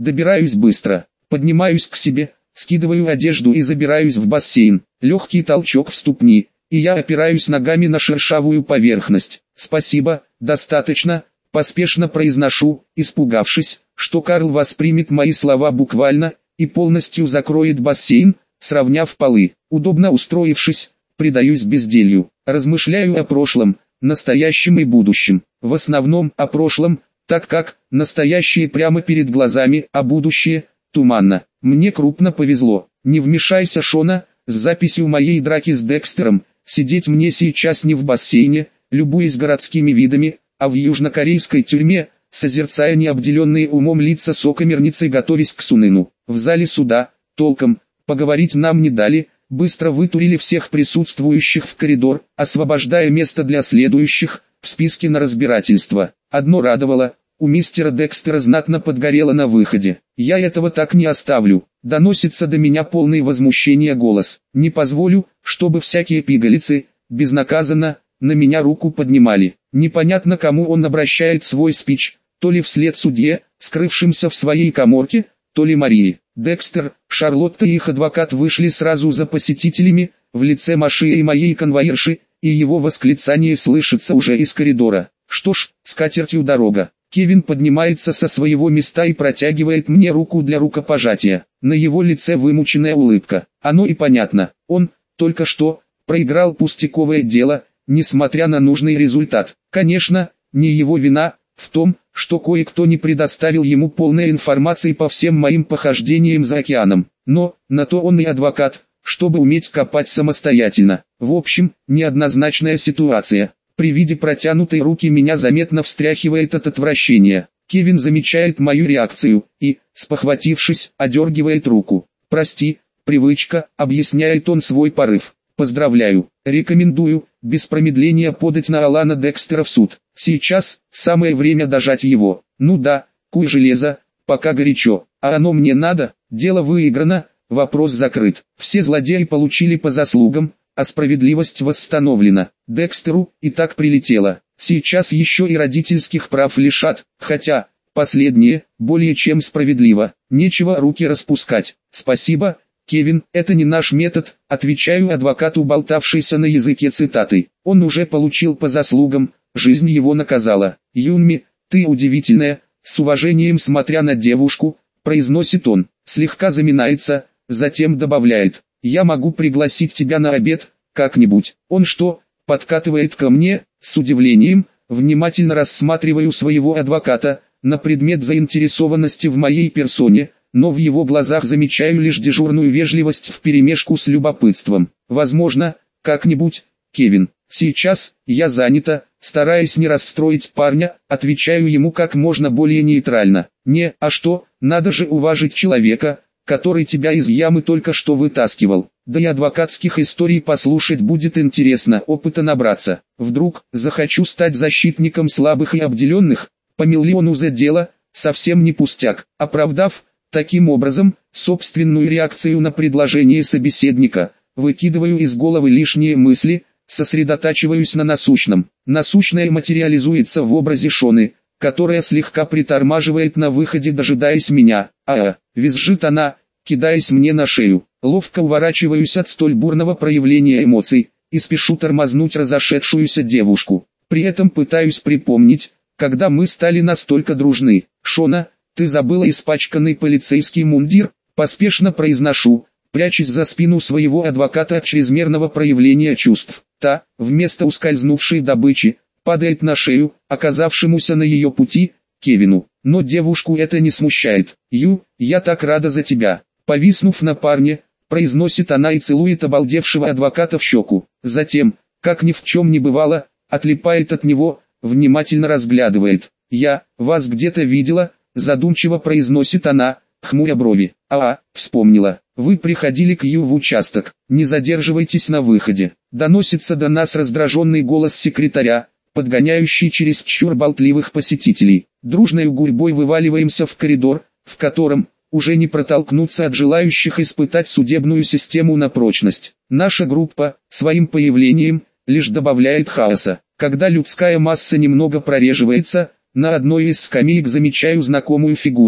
Добираюсь быстро, поднимаюсь к себе, скидываю одежду и забираюсь в бассейн. Легкий толчок в ступни, и я опираюсь ногами на шершавую поверхность. «Спасибо, достаточно», — поспешно произношу, испугавшись, что Карл воспримет мои слова буквально и полностью закроет бассейн, сравняв полы. Удобно устроившись, предаюсь безделью, размышляю о прошлом, настоящем и будущем. В основном о прошлом, так как настоящее прямо перед глазами, а будущее туманно. Мне крупно повезло. Не вмешайся, Шона, с записью моей драки с Декстером. Сидеть мне сейчас не в бассейне, любуясь городскими видами, а в южнокорейской тюрьме, созерцая необделенные умом лица сокамерницы, готовясь к Суныну. В зале суда, толком, поговорить нам не дали, быстро вытурили всех присутствующих в коридор, освобождая место для следующих в списке на разбирательство. Одно радовало, у мистера Декстера знатно подгорело на выходе. «Я этого так не оставлю», — доносится до меня полный возмущения голос. «Не позволю, чтобы всякие пигалицы, безнаказанно, на меня руку поднимали». Непонятно, кому он обращает свой спич, то ли вслед судье, скрывшимся в своей каморке, то ли Марии. Декстер, Шарлотта и их адвокат вышли сразу за посетителями, в лице Маши и моей конвоирши, и его восклицание слышится уже из коридора. «Что ж, с катертью дорога». Кевин поднимается со своего места и протягивает мне руку для рукопожатия. На его лице вымученная улыбка. Оно и понятно, он, только что, проиграл пустяковое дело, несмотря на нужный результат. Конечно, не его вина в том, что кое-кто не предоставил ему полной информации по всем моим похождениям за океаном. Но, на то он и адвокат, чтобы уметь копать самостоятельно. В общем, неоднозначная ситуация. При виде протянутой руки меня заметно встряхивает от отвращения. Кевин замечает мою реакцию и, спохватившись, одергивает руку. «Прости, привычка», — объясняет он свой порыв. «Поздравляю, рекомендую, без промедления подать на Алана Декстера в суд. Сейчас, самое время дожать его. Ну да, куй железо, пока горячо. А оно мне надо, дело выиграно, вопрос закрыт. Все злодеи получили по заслугам, а справедливость восстановлена. Декстеру и так прилетело. Сейчас еще и родительских прав лишат, хотя, последнее, более чем справедливо. Нечего руки распускать. Спасибо, Кевин, это не наш метод, отвечаю адвокату, болтавшейся на языке цитаты. Он уже получил по заслугам, жизнь его наказала. Юнми, ты удивительная, с уважением смотря на девушку, произносит он, слегка заминается, затем добавляет. Я могу пригласить тебя на обед, как-нибудь. Он что, подкатывает ко мне? С удивлением, внимательно рассматриваю своего адвоката, на предмет заинтересованности в моей персоне, но в его глазах замечаю лишь дежурную вежливость вперемешку с любопытством. Возможно, как-нибудь, Кевин. Сейчас, я занята, стараясь не расстроить парня, отвечаю ему как можно более нейтрально. Не, а что, надо же уважить человека, который тебя из ямы только что вытаскивал. Да и адвокатских историй послушать будет интересно, опыта набраться. Вдруг, захочу стать защитником слабых и обделенных, по миллиону за дело, совсем не пустяк. Оправдав, таким образом, собственную реакцию на предложение собеседника, выкидываю из головы лишние мысли, сосредотачиваюсь на насущном. Насущное материализуется в образе Шоны, которая слегка притормаживает на выходе, дожидаясь меня. Визжит она, кидаясь мне на шею. Ловко уворачиваюсь от столь бурного проявления эмоций, и спешу тормознуть разошедшуюся девушку. При этом пытаюсь припомнить, когда мы стали настолько дружны. «Шона, ты забыла испачканный полицейский мундир?» Поспешно произношу, прячась за спину своего адвоката от чрезмерного проявления чувств. Та, вместо ускользнувшей добычи, падает на шею, оказавшемуся на ее пути, Кевину. Но девушку это не смущает. Я так рада за тебя». Повиснув на парне, произносит она и целует обалдевшего адвоката в щеку. Затем, как ни в чем не бывало, отлипает от него, внимательно разглядывает. «Я вас где-то видела», задумчиво произносит она, хмуря брови. Вспомнила. Вы приходили к Ю в участок. Не задерживайтесь на выходе. Доносится до нас раздраженный голос секретаря, подгоняющий чересчур болтливых посетителей. Дружной гурьбой вываливаемся в коридор, в котором уже не протолкнуться от желающих испытать судебную систему на прочность. Наша группа, своим появлением, лишь добавляет хаоса. Когда людская масса немного прореживается, на одной из скамеек замечаю знакомую фигуру.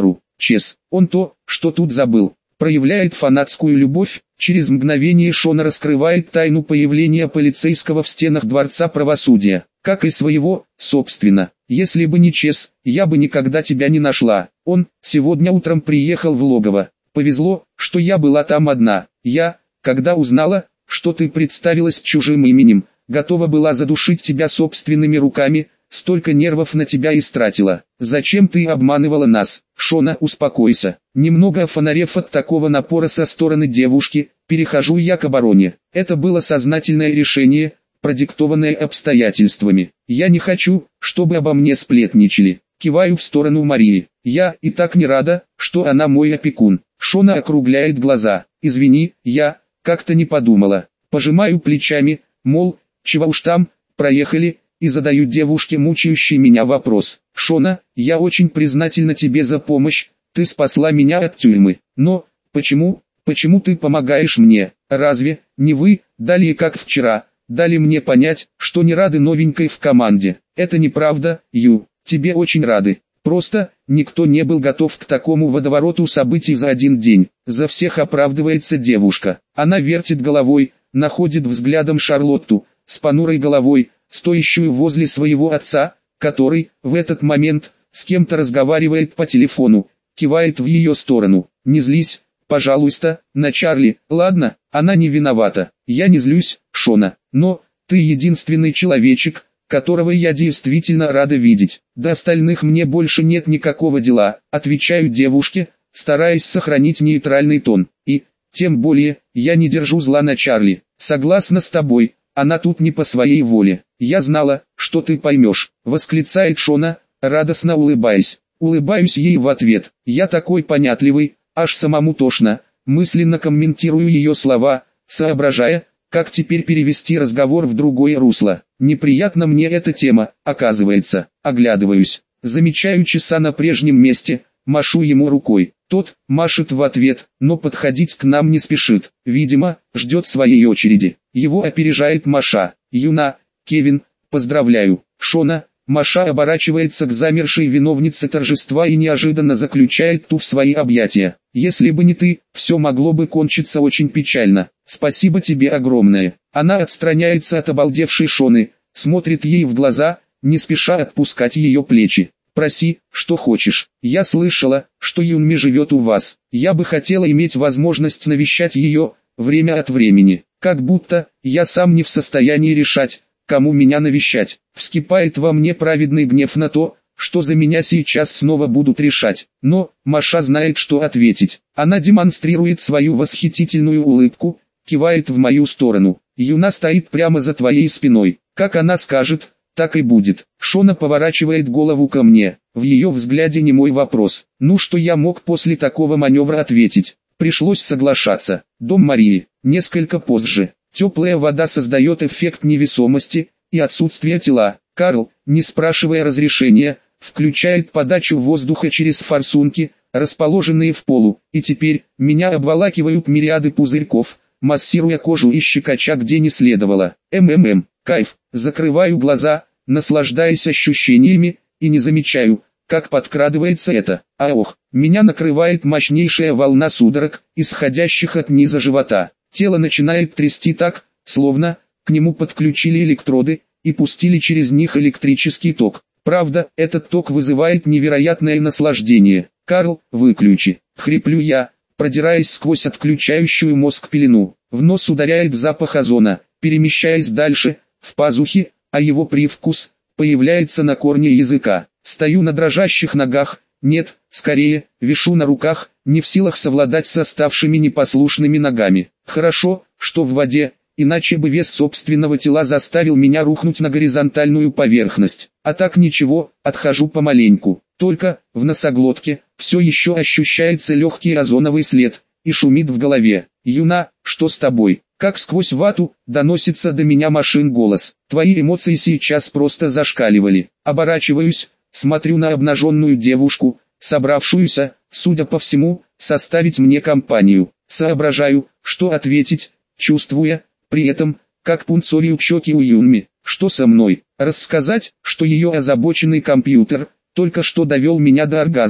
Чес, он то, что тут забыл. Проявляет фанатскую любовь, через мгновение Шона раскрывает тайну появления полицейского в стенах Дворца Правосудия, как и своего, собственно. Если бы не Чес, я бы никогда тебя не нашла. Он сегодня утром приехал в логово. Повезло, что я была там одна. Я, когда узнала, что ты представилась чужим именем, готова была задушить тебя собственными руками, столько нервов на тебя истратила. Зачем ты обманывала нас? Шона, успокойся. Немного офонарев от такого напора со стороны девушки, перехожу я к обороне. Это было сознательное решение, продиктованное обстоятельствами. Я не хочу, чтобы обо мне сплетничали. Киваю в сторону Марии. Я и так не рада, что она мой опекун. Шона округляет глаза. Извини, я как-то не подумала. Пожимаю плечами, мол, чего уж там, проехали, и задаю девушке мучающий меня вопрос. Шона, я очень признательна тебе за помощь, ты спасла меня от тюрьмы. Но, почему ты помогаешь мне? Разве, не вы, далее как вчера, дали мне понять, что не рады новенькой в команде? Это неправда, Ю, тебе очень рады. Просто, никто не был готов к такому водовороту событий за один день. За всех оправдывается девушка. Она вертит головой, находит взглядом Шарлотту, с понурой головой, стоящую возле своего отца, который, в этот момент, с кем-то разговаривает по телефону, кивает в ее сторону. Не злись, пожалуйста, на Чарли. Ладно, она не виновата. Я не злюсь, Шона, но ты единственный человечек, которого я действительно рада видеть. До остальных мне больше нет никакого дела, отвечаю девушке, стараясь сохранить нейтральный тон. И, тем более, я не держу зла на Чарли. Согласна с тобой, она тут не по своей воле. Я знала, что ты поймешь, восклицает Шона, радостно улыбаясь. Улыбаюсь ей в ответ. Я такой понятливый, аж самому тошно. Мысленно комментирую ее слова, соображая, как теперь перевести разговор в другое русло. Неприятна мне эта тема, оказывается. Оглядываюсь, замечаю Чеса на прежнем месте, машу ему рукой. Тот машет в ответ, но подходить к нам не спешит. Видимо, ждет своей очереди. Его опережает Маша. Юна, Кевин, поздравляю. Шона, Маша оборачивается к замершей виновнице торжества и неожиданно заключает ту в свои объятия. Если бы не ты, все могло бы кончиться очень печально. Спасибо тебе огромное. Она отстраняется от обалдевшей Шоны, смотрит ей в глаза, не спеша отпускать ее плечи. Проси, что хочешь. Я слышала, что Юнми живет у вас. Я бы хотела иметь возможность навещать ее, время от времени. Как будто, я сам не в состоянии решать, кому меня навещать. Вскипает во мне праведный гнев на то, что за меня сейчас снова будут решать. Но, Маша знает, что ответить. Она демонстрирует свою восхитительную улыбку, кивает в мою сторону. Юна стоит прямо за твоей спиной. Как она скажет, так и будет. Шона поворачивает голову ко мне. В ее взгляде немой вопрос. Ну что я мог после такого маневра ответить? Пришлось соглашаться. Дом Марии. Несколько позже. Теплая вода создает эффект невесомости и отсутствия тела. Карл, не спрашивая разрешения, включает подачу воздуха через форсунки, расположенные в полу, и теперь меня обволакивают мириады пузырьков, массируя кожу и щекоча где не следовало. Кайф. Закрываю глаза, наслаждаясь ощущениями, и не замечаю, как подкрадывается это. Меня накрывает мощнейшая волна судорог, исходящих от низа живота. Тело начинает трясти так, словно к нему подключили электроды и пустили через них электрический ток. Правда, этот ток вызывает невероятное наслаждение. «Карл, выключи!» — хриплю я, продираясь сквозь отключающую мозг пелену. В нос ударяет запах озона, перемещаясь дальше, в пазухи, а его привкус появляется на корне языка. Стою на дрожащих ногах, нет, скорее, вишу на руках, не в силах совладать с оставшими непослушными ногами. Хорошо, что в воде, иначе бы вес собственного тела заставил меня рухнуть на горизонтальную поверхность. А так ничего, отхожу помаленьку. Только, в носоглотке, все еще ощущается легкий озоновый след, и шумит в голове. «Юна, что с тобой?» Как сквозь вату, доносится до меня Машин голос. Твои эмоции сейчас просто зашкаливали. Оборачиваюсь, смотрю на обнаженную девушку, собравшуюся, судя по всему, составить мне компанию. Соображаю, что ответить, чувствуя, при этом, как пунцовеют щеки у Юнми. Что со мной? Рассказать, что ее озабоченный компьютер только что довел меня до оргазма.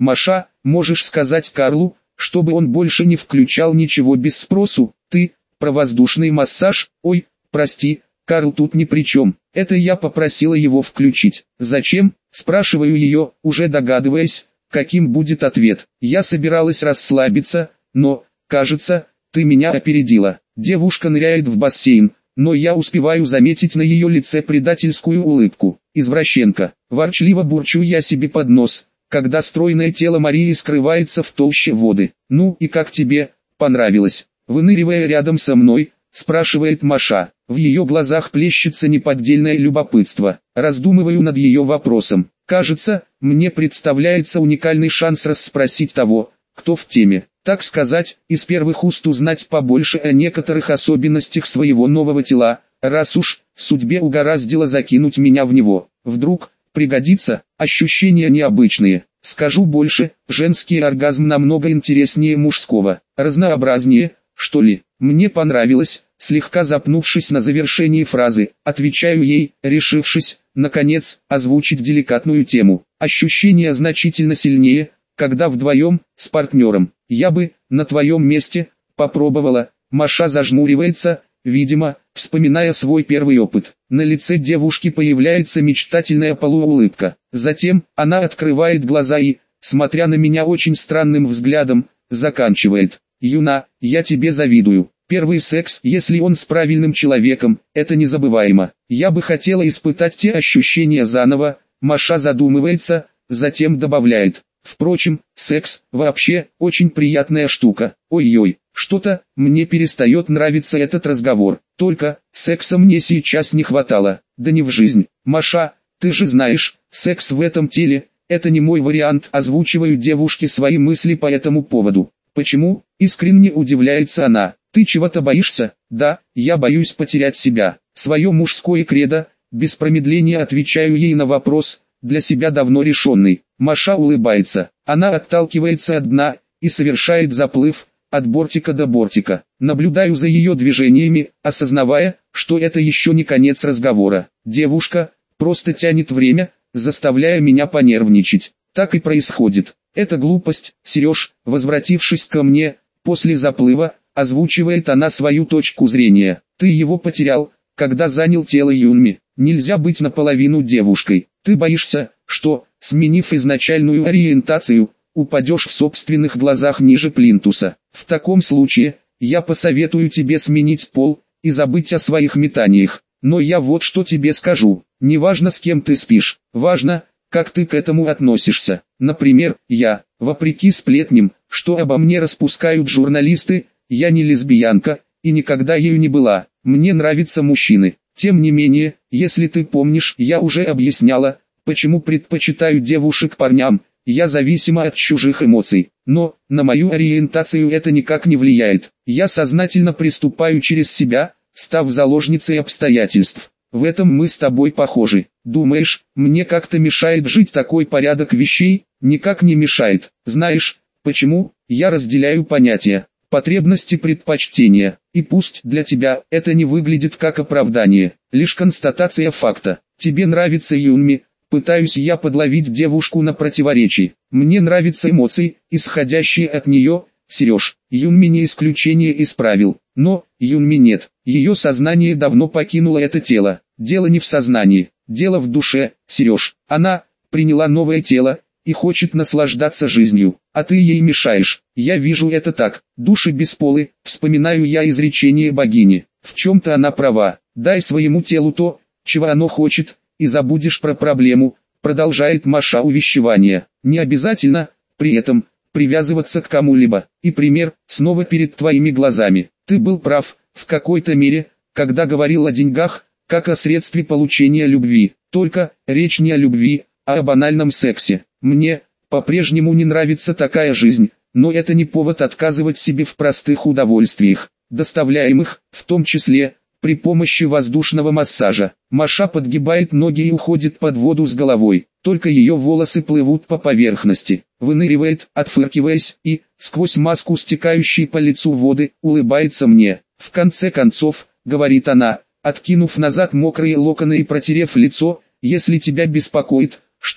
Маша, можешь сказать Карлу, чтобы он больше не включал ничего без спросу. Ты, про воздушный массаж, ой, прости, Карл тут ни при чем. Это я попросила его включить. Зачем? Спрашиваю ее, уже догадываясь, каким будет ответ. Я собиралась расслабиться, но, кажется, ты меня опередила. Девушка ныряет в бассейн, но я успеваю заметить на ее лице предательскую улыбку. Извращенка. Ворчливо бурчу я себе под нос, когда стройное тело Марии скрывается в толще воды. Ну и как тебе, понравилось? Выныривая рядом со мной, спрашивает Маша. В ее глазах плещется неподдельное любопытство. Раздумываю над ее вопросом. Кажется, мне представляется уникальный шанс расспросить того, кто в теме. Так сказать, из первых уст узнать побольше о некоторых особенностях своего нового тела, раз уж судьбе угораздило закинуть меня в него. Вдруг пригодится, ощущения необычные. Скажу больше, женский оргазм намного интереснее мужского, разнообразнее, что ли. Мне понравилось, слегка запнувшись на завершении фразы, отвечаю ей, решившись, наконец, озвучить деликатную тему. Ощущения значительно сильнее, когда вдвоем, с партнером. Я бы, на твоем месте, попробовала. Маша зажмуривается, видимо, вспоминая свой первый опыт. На лице девушки появляется мечтательная полуулыбка. Затем, она открывает глаза и, смотря на меня очень странным взглядом, заканчивает. Юна, я тебе завидую. Первый секс, если он с правильным человеком, это незабываемо. Я бы хотела испытать те ощущения заново. Маша задумывается, затем добавляет. Впрочем, секс, вообще, очень приятная штука. Ой-ой, что-то, мне перестает нравиться этот разговор. Только, секса мне сейчас не хватало. Да не в жизнь. Маша, ты же знаешь, секс в этом теле, это не мой вариант. Озвучиваю девушке свои мысли по этому поводу. Почему? Искренне удивляется она. Ты чего-то боишься? Да, я боюсь потерять себя. Свое мужское кредо, без промедления отвечаю ей на вопрос, для себя давно решенный. Маша улыбается. Она отталкивается от дна и совершает заплыв от бортика до бортика. Наблюдаю за ее движениями, осознавая, что это еще не конец разговора. Девушка просто тянет время, заставляя меня понервничать. Так и происходит. Это глупость, Сереж, возвратившись ко мне, после заплыва, озвучивает она свою точку зрения. Ты его потерял, когда занял тело Юнми. Нельзя быть наполовину девушкой. Ты боишься, что, сменив изначальную ориентацию, упадешь в собственных глазах ниже плинтуса. В таком случае, я посоветую тебе сменить пол и забыть о своих метаниях. Но я вот что тебе скажу. Не важно, с кем ты спишь, важно, как ты к этому относишься. Например, я, вопреки сплетням, что обо мне распускают журналисты, я не лесбиянка и никогда ею не была. Мне нравятся мужчины. Тем не менее, если ты помнишь, я уже объясняла, почему предпочитаю девушек парням. Я зависима от чужих эмоций, но на мою ориентацию это никак не влияет. Я сознательно приступаю через себя, став заложницей обстоятельств. В этом мы с тобой похожи. Думаешь, мне как-то мешает жить такой порядок вещей? Никак не мешает. Знаешь, почему? Я разделяю понятия, потребности, предпочтения. И пусть для тебя это не выглядит как оправдание, лишь констатация факта. Тебе нравится Юнми, пытаюсь я подловить девушку на противоречии. Мне нравятся эмоции, исходящие от нее, Сереж. Юнми не исключение из правил, но Юнми нет. Ее сознание давно покинуло это тело. Дело не в сознании, дело в душе, Сереж. Она приняла новое тело и хочет наслаждаться жизнью, а ты ей мешаешь. Я вижу это так. Души бесполы, вспоминаю я изречение богини. В чем-то она права. Дай своему телу то, чего оно хочет, и забудешь про проблему, продолжает Маша увещевание. Не обязательно, при этом, привязываться к кому-либо. И пример, снова перед твоими глазами. Ты был прав, в какой-то мере, когда говорил о деньгах, как о средстве получения любви. Только, речь не о любви, а о банальном сексе. Мне, по-прежнему не нравится такая жизнь, но это не повод отказывать себе в простых удовольствиях, доставляемых, в том числе, при помощи воздушного массажа. Маша подгибает ноги и уходит под воду с головой, только ее волосы плывут по поверхности, выныривает, отфыркиваясь, и, сквозь маску стекающей по лицу воды, улыбается мне. В конце концов, говорит она, откинув назад мокрые локоны и протерев лицо, если тебя беспокоит, что,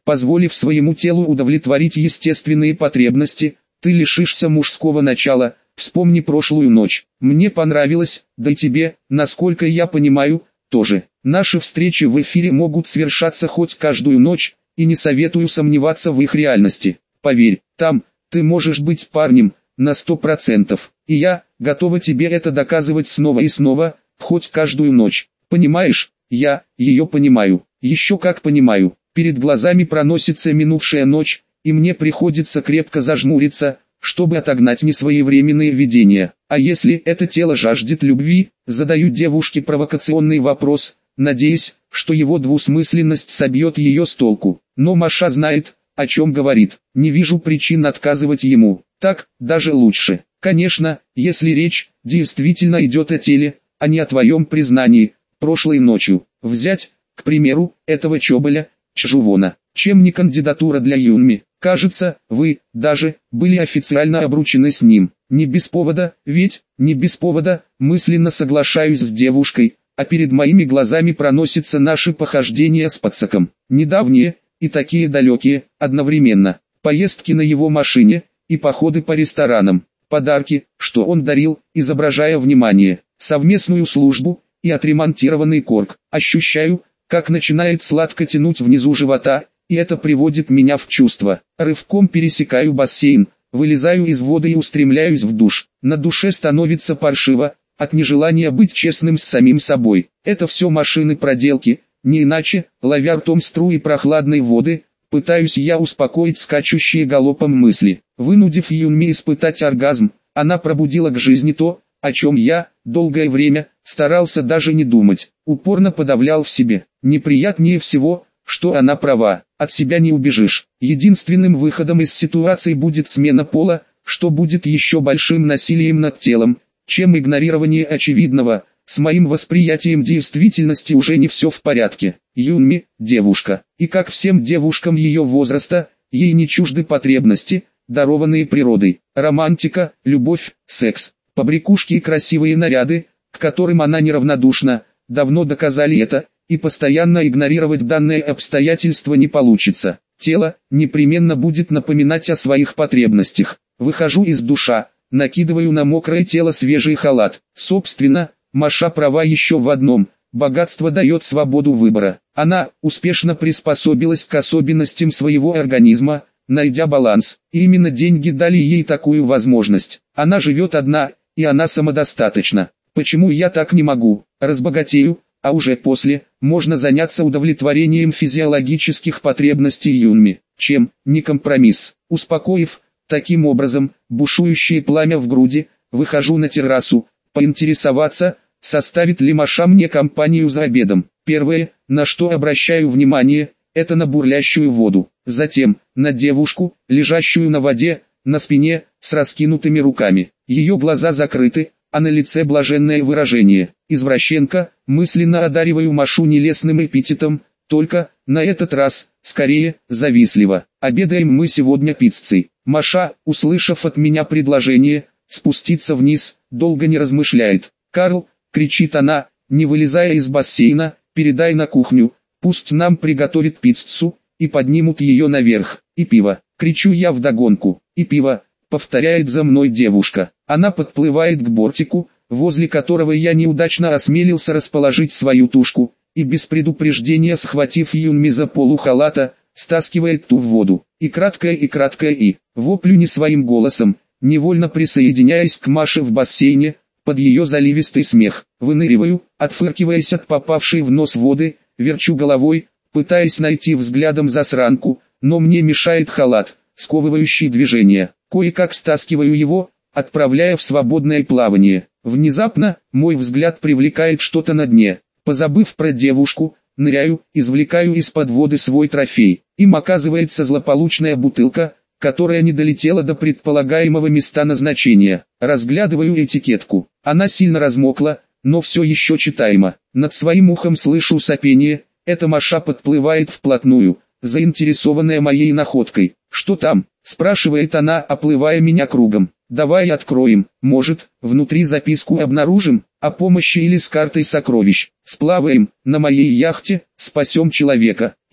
Позволив своему телу удовлетворить естественные потребности, ты лишишься мужского начала. Вспомни прошлую ночь. Мне понравилось, да и тебе, насколько я понимаю, тоже. Наши встречи в эфире могут совершаться хоть каждую ночь, и не советую сомневаться в их реальности. Поверь, там, ты можешь быть парнем, на 100%. И я, готова тебе это доказывать снова и снова, хоть каждую ночь. Понимаешь, я, ее понимаю. Еще как понимаю. Перед глазами проносится минувшая ночь, и мне приходится крепко зажмуриться, чтобы отогнать несвоевременные видения. А если это тело жаждет любви, задаю девушке провокационный вопрос, надеясь, что его двусмысленность собьет ее с толку. Но Маша знает, о чем говорит. Не вижу причин отказывать ему. Так, даже лучше. Конечно, если речь действительно идет о теле, а не о твоем признании, прошлой ночью. Взять, к примеру, этого Чоболя, Чжувона. Чем не кандидатура для Юнми? Кажется, вы, даже, были официально обручены с ним. Не без повода, ведь, не без повода, мысленно соглашаюсь с девушкой, а перед моими глазами проносятся наши похождения с Пацаком. Недавние, и такие далекие, одновременно. Поездки на его машине, и походы по ресторанам. Подарки, что он дарил, изображая внимание. Совместную службу, и отремонтированный корк. Ощущаю, как начинает сладко тянуть внизу живота, и это приводит меня в чувство. Рывком пересекаю бассейн, вылезаю из воды и устремляюсь в душ. На душе становится паршиво, от нежелания быть честным с самим собой. Это все машины проделки, не иначе, ловя ртом струи прохладной воды, пытаюсь я успокоить скачущие галопом мысли. Вынудив Юнми испытать оргазм, она пробудила к жизни то, о чем я, долгое время, старался даже не думать. Упорно подавлял в себе. Неприятнее всего, что она права, от себя не убежишь. Единственным выходом из ситуации будет смена пола, что будет еще большим насилием над телом, чем игнорирование очевидного. С моим восприятием действительности уже не все в порядке. Юнми – девушка, и как всем девушкам ее возраста, ей не чужды потребности, дарованные природой. Романтика, любовь, секс, побрякушки и красивые наряды, к которым она неравнодушна, давно доказали это, и постоянно игнорировать данное обстоятельство не получится. Тело непременно будет напоминать о своих потребностях. Выхожу из душа, накидываю на мокрое тело свежий халат. Собственно, Маша права еще в одном: богатство дает свободу выбора. Она успешно приспособилась к особенностям своего организма, найдя баланс. И именно деньги дали ей такую возможность. Она живет одна, и она самодостаточна. Почему я так не могу? Разбогатею, а уже после, можно заняться удовлетворением физиологических потребностей Юнми. Чем, не компромисс. Успокоив, таким образом, бушующее пламя в груди, выхожу на террасу, поинтересоваться, составит ли Маша мне компанию за обедом. Первое, на что обращаю внимание, это на бурлящую воду. Затем, на девушку, лежащую на воде, на спине, с раскинутыми руками. Ее глаза закрыты, а на лице блаженное выражение. Извращенка, мысленно одариваю Машу нелестным эпитетом, только, на этот раз, скорее, завистливо. Обедаем мы сегодня пиццей. Маша, услышав от меня предложение, спуститься вниз, долго не размышляет. «Карл», — кричит она, не вылезая из бассейна, — «передай на кухню, пусть нам приготовит пиццу, и поднимут ее наверх, и пиво». Кричу я вдогонку. «И пиво», — повторяет за мной девушка. Она подплывает к бортику, возле которого я неудачно осмелился расположить свою тушку, и без предупреждения, схватив Юнми за полу халата, стаскивает ту в воду. И краткое, воплю не своим голосом, невольно присоединяясь к Маше в бассейне, под ее заливистый смех. Выныриваю, отфыркиваясь от попавшей в нос воды, верчу головой, пытаясь найти взглядом засранку, но мне мешает халат, сковывающий движение. Кое-как стаскиваю его, отправляя в свободное плавание. Внезапно, мой взгляд привлекает что-то на дне. Позабыв про девушку, ныряю, извлекаю из-под воды свой трофей. Им оказывается злополучная бутылка, которая не долетела до предполагаемого места назначения. Разглядываю этикетку. Она сильно размокла, но все еще читаема. Над своим ухом слышу сопение. Эта Маша подплывает вплотную, заинтересованная моей находкой. «Что там?» – спрашивает она, оплывая меня кругом. «Давай откроем, может, внутри записку обнаружим, о помощи или с картой сокровищ. Сплаваем, на моей яхте, спасем человека. Или,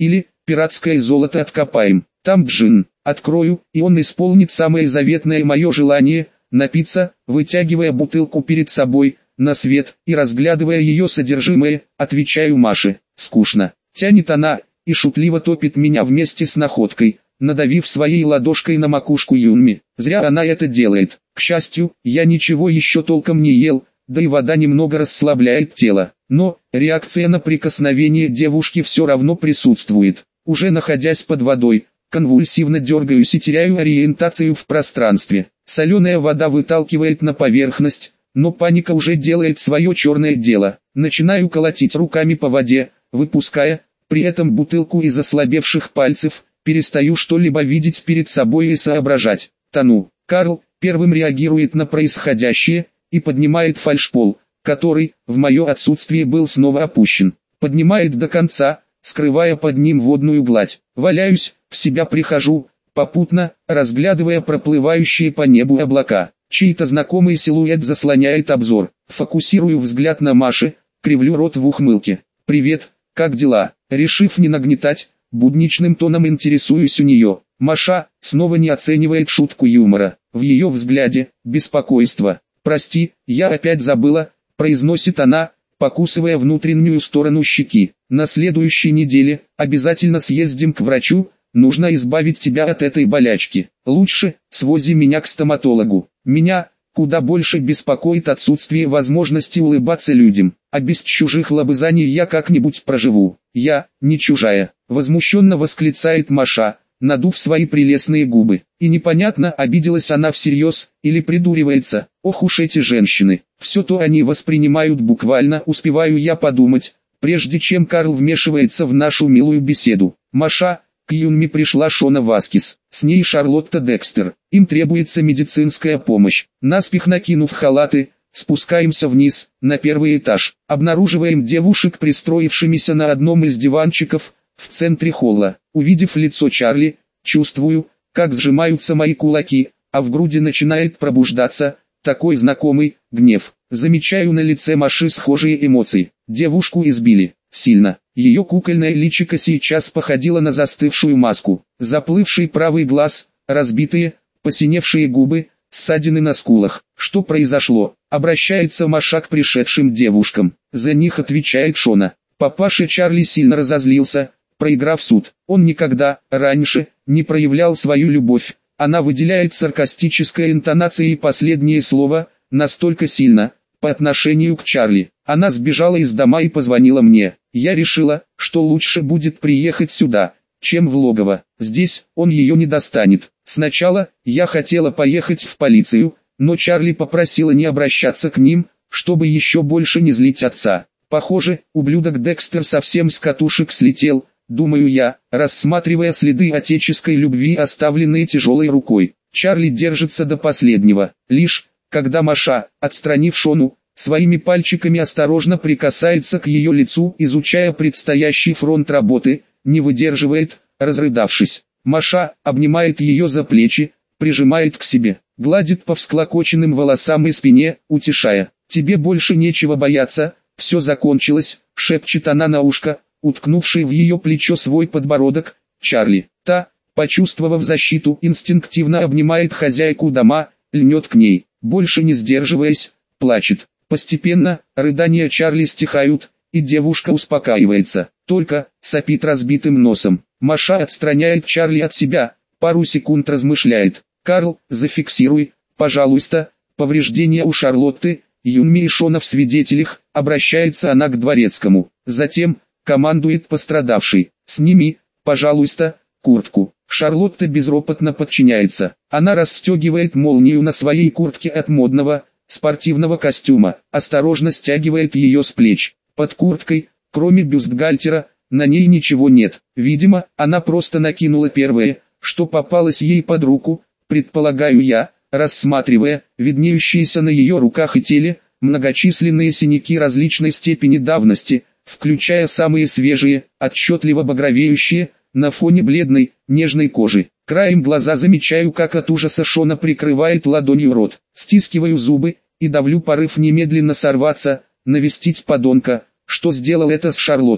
пиратское золото откопаем. Там джин. Открою, и он исполнит самое заветное мое желание – напиться, вытягивая бутылку перед собой, на свет, и разглядывая ее содержимое, отвечаю Маше. Скучно. Тянет она, и шутливо топит меня вместе с находкой, надавив своей ладошкой на макушку Юнми. Зря она это делает. К счастью, я ничего еще толком не ел, да и вода немного расслабляет тело. Но, реакция на прикосновение девушки все равно присутствует. Уже находясь под водой, конвульсивно дергаюсь и теряю ориентацию в пространстве. Соленая вода выталкивает на поверхность, но паника уже делает свое черное дело. Начинаю колотить руками по воде, выпуская, при этом бутылку из ослабевших пальцев, перестаю что-либо видеть перед собой и соображать. Тону. Карл первым реагирует на происходящее и поднимает фальшпол, который, в мое отсутствие, был снова опущен. Поднимает до конца, скрывая под ним водную гладь. Валяюсь, в себя прихожу, попутно, разглядывая проплывающие по небу облака. Чей-то знакомый силуэт заслоняет обзор. Фокусирую взгляд на Маше, кривлю рот в ухмылке. «Привет, как дела?» Решив не нагнетать, будничным тоном интересуюсь у нее. Маша снова не оценивает шутку юмора. В ее взгляде – беспокойство. «Прости, я опять забыла», – произносит она, покусывая внутреннюю сторону щеки. «На следующей неделе обязательно съездим к врачу, нужно избавить тебя от этой болячки. Лучше свози меня к стоматологу. Меня куда больше беспокоит отсутствие возможности улыбаться людям, а без чужих лобызаний я как-нибудь проживу». «Я не чужая», – возмущенно восклицает Маша, надув свои прелестные губы. И непонятно, обиделась она всерьез или придуривается. Ох уж эти женщины, все то они воспринимают буквально, успеваю я подумать, прежде чем Карл вмешивается в нашу милую беседу. «Маша, к Юнми пришла Шона Васкис, с ней Шарлотта Декстер, им требуется медицинская помощь». Наспех накинув халаты, спускаемся вниз, на первый этаж, обнаруживаем девушек, пристроившимися на одном из диванчиков, в центре холла. Увидев лицо Чарли, чувствую, как сжимаются мои кулаки, а в груди начинает пробуждаться такой знакомый гнев. Замечаю на лице Маши схожие эмоции. Девушку избили сильно. Ее кукольное личико сейчас походило на застывшую маску. Заплывший правый глаз, разбитые, посиневшие губы, ссадины на скулах. Что произошло? Обращается Маша к пришедшим девушкам. За них отвечает Шона. Папаша Чарли сильно разозлился, проиграв суд. Он никогда раньше не проявлял свою любовь. Она выделяет саркастической интонацией последнее слово, настолько сильно, по отношению к Чарли. Она сбежала из дома и позвонила мне. Я решила, что лучше будет приехать сюда, чем в логово. Здесь он ее не достанет. Сначала я хотела поехать в полицию, но Чарли попросила не обращаться к ним, чтобы еще больше не злить отца. Похоже, ублюдок Декстер совсем с катушек слетел, думаю я, рассматривая следы отеческой любви, оставленные тяжелой рукой. Чарли держится до последнего. Лишь, когда Маша, отстранив Шону, своими пальчиками осторожно прикасается к ее лицу, изучая предстоящий фронт работы, не выдерживает, разрыдавшись. Маша обнимает ее за плечи, прижимает к себе, гладит по всклокоченным волосам и спине, утешая. «Тебе больше нечего бояться, все закончилось», — шепчет она на ушко, уткнувший в ее плечо свой подбородок. Чарли, та, почувствовав защиту, инстинктивно обнимает хозяйку дома, льнет к ней, больше не сдерживаясь, плачет. Постепенно, рыдания Чарли стихают, и девушка успокаивается, только сопит разбитым носом. Маша отстраняет Чарли от себя, пару секунд размышляет. «Карл, зафиксируй, пожалуйста, повреждения у Шарлотты, Юнми и Шона в свидетелях», обращается она к дворецкому. Затем командует пострадавший: «Сними, пожалуйста, куртку». Шарлотта безропотно подчиняется. Она расстегивает молнию на своей куртке от модного, спортивного костюма, осторожно стягивает ее с плеч. Под курткой, кроме бюстгальтера, на ней ничего нет. Видимо, она просто накинула первое, что попалось ей под руку, предполагаю я, рассматривая виднеющиеся на ее руках и теле многочисленные синяки различной степени давности, включая самые свежие, отчетливо багровеющие, на фоне бледной, нежной кожи. Краем глаза замечаю, как от ужаса Шона прикрывает ладонью рот. Стискиваю зубы и давлю порыв немедленно сорваться, навестить подонка, что сделал это с Шарлоттой.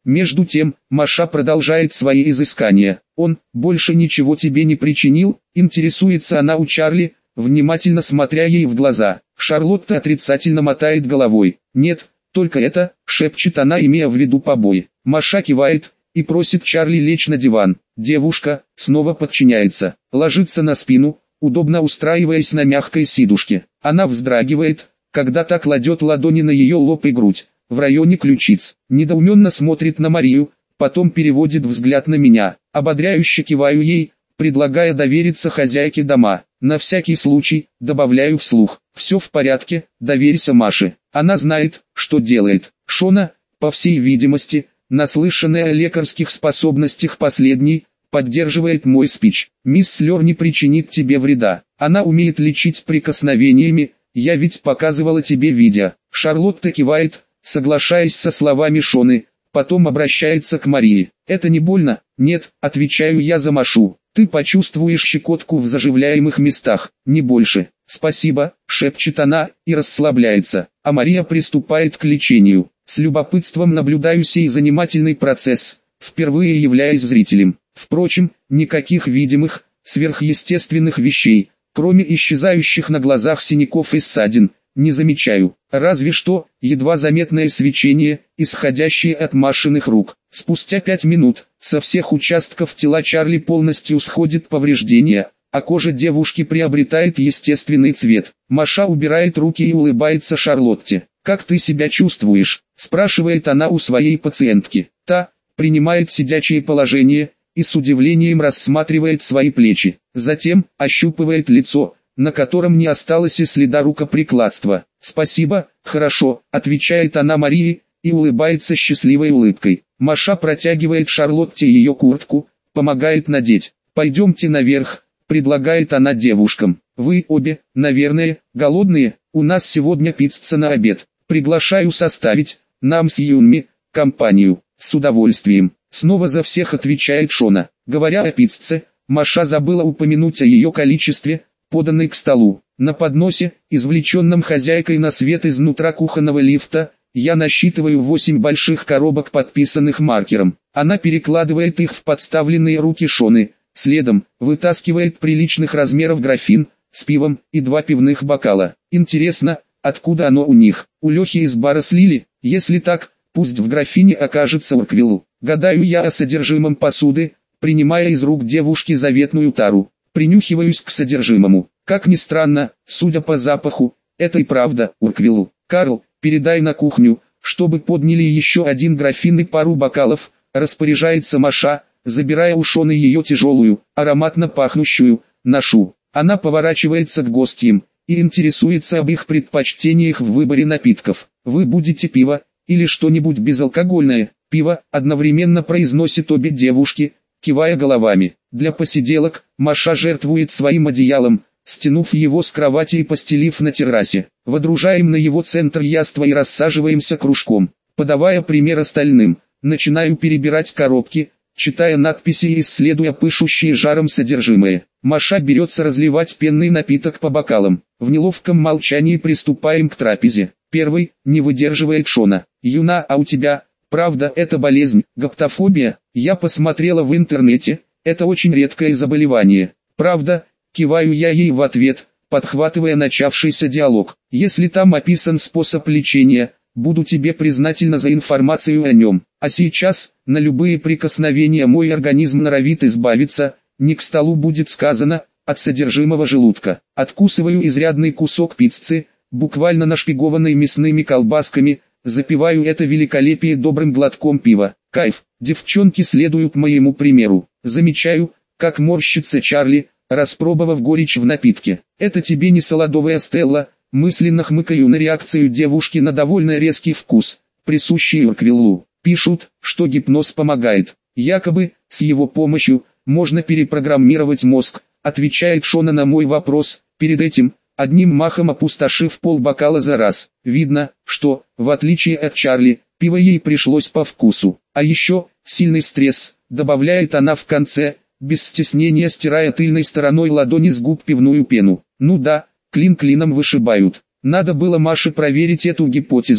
Между тем, Маша продолжает свои изыскания. Он больше ничего тебе не причинил, интересуется она у Чарли, внимательно смотря ей в глаза. Шарлотта отрицательно мотает головой. «Нет, только это», — шепчет она, имея в виду побои. Маша кивает и просит Чарли лечь на диван. Девушка снова подчиняется, ложится на спину, удобно устраиваясь на мягкой сидушке. Она вздрагивает, когда та кладет ладони на ее лоб и грудь, в районе ключиц. Недоуменно смотрит на Марию, потом переводит взгляд на меня. Ободряюще киваю ей, предлагая довериться хозяйке дома. На всякий случай, добавляю вслух: «Все в порядке, доверься Маше. Она знает, что делает». Шона, по всей видимости, наслышанная о лекарских способностях последней, поддерживает мой спич. «Мисс Слёр не причинит тебе вреда. Она умеет лечить прикосновениями, я ведь показывала тебе видео». Шарлотта кивает, соглашаясь со словами Шоны, потом обращается к Марии. «Это не больно?» «Нет», — отвечаю я за Машу. «Ты почувствуешь щекотку в заживляемых местах, не больше». «Спасибо», — шепчет она и расслабляется, а Мария приступает к лечению. С любопытством наблюдаю сей занимательный процесс, впервые являясь зрителем. Впрочем, никаких видимых, сверхъестественных вещей, кроме исчезающих на глазах синяков и ссадин, не замечаю. Разве что, едва заметное свечение, исходящее от Машиных рук. Спустя 5 минут, со всех участков тела Чарли полностью сходит повреждение, а кожа девушки приобретает естественный цвет. Маша убирает руки и улыбается Шарлотте. «Как ты себя чувствуешь?» – спрашивает она у своей пациентки. Та принимает сидячее положение и с удивлением рассматривает свои плечи. Затем ощупывает лицо, на котором не осталось и следа рукоприкладства. «Спасибо, хорошо», — отвечает она Марии и улыбается счастливой улыбкой. Маша протягивает Шарлотте ее куртку, помогает надеть. «Пойдемте наверх», — предлагает она девушкам. «Вы обе, наверное, голодные? У нас сегодня пицца на обед. Приглашаю составить нам с Юнми компанию». «С удовольствием», — снова за всех отвечает Шона. Говоря о пицце, Маша забыла упомянуть о ее количестве, поданной к столу. На подносе, извлеченном хозяйкой на свет изнутра кухонного лифта, я насчитываю 8 больших коробок, подписанных маркером. Она перекладывает их в подставленные руки Шоны, следом вытаскивает приличных размеров графин с пивом и 2 пивных бокала. Интересно, откуда оно у них? У Лехи из бара слили? Если так, пусть в графине окажется Урквилл. Гадаю я о содержимом посуды, принимая из рук девушки заветную тару. Принюхиваюсь к содержимому. Как ни странно, судя по запаху, это и правда Урквилл. «Карл, передай на кухню, чтобы подняли еще 1 графин и пару бокалов», распоряжается Маша, забирая у Шоны ее тяжелую, ароматно пахнущую ношу. Она поворачивается к гостям и интересуется об их предпочтениях в выборе напитков. «Вы будете пиво или что-нибудь безалкогольное?» «Пиво», одновременно произносят обе девушки, кивая головами. Для посиделок, Маша жертвует своим одеялом, стянув его с кровати и постелив на террасе. Водружаем на его центр яство и рассаживаемся кружком. Подавая пример остальным, начинаю перебирать коробки, читая надписи и исследуя пышущие жаром содержимое. Маша берется разливать пенный напиток по бокалам. В неловком молчании приступаем к трапезе. Первый не выдерживает Шона. «Юна, а у тебя, правда, это болезнь, гаптофобия?» Я посмотрела в интернете, это очень редкое заболевание. «Правда?» — киваю я ей в ответ, подхватывая начавшийся диалог. «Если там описан способ лечения, буду тебе признательна за информацию о нем. А сейчас, на любые прикосновения мой организм норовит избавиться, не к столу будет сказано, от содержимого желудка». Откусываю изрядный кусок пиццы, буквально нашпигованный мясными колбасками, запиваю это великолепие добрым глотком пива. Кайф, девчонки следуют моему примеру. Замечаю, как морщится Чарли, распробовав горечь в напитке. «Это тебе не солодовая Стелла», мысленно хмыкаю на реакцию девушки на довольно резкий вкус, присущий Урквиллу. Пишут, что гипноз помогает. Якобы, с его помощью, можно перепрограммировать мозг, отвечает Шона на мой вопрос, перед этим, одним махом опустошив полбокала за раз. Видно, что, в отличие от Чарли, пиво ей пришлось по вкусу. А еще, сильный стресс, добавляет она в конце, без стеснения стирая тыльной стороной ладони с губ пивную пену. Ну да, клин клином вышибают. Надо было Маше проверить эту гипотезу,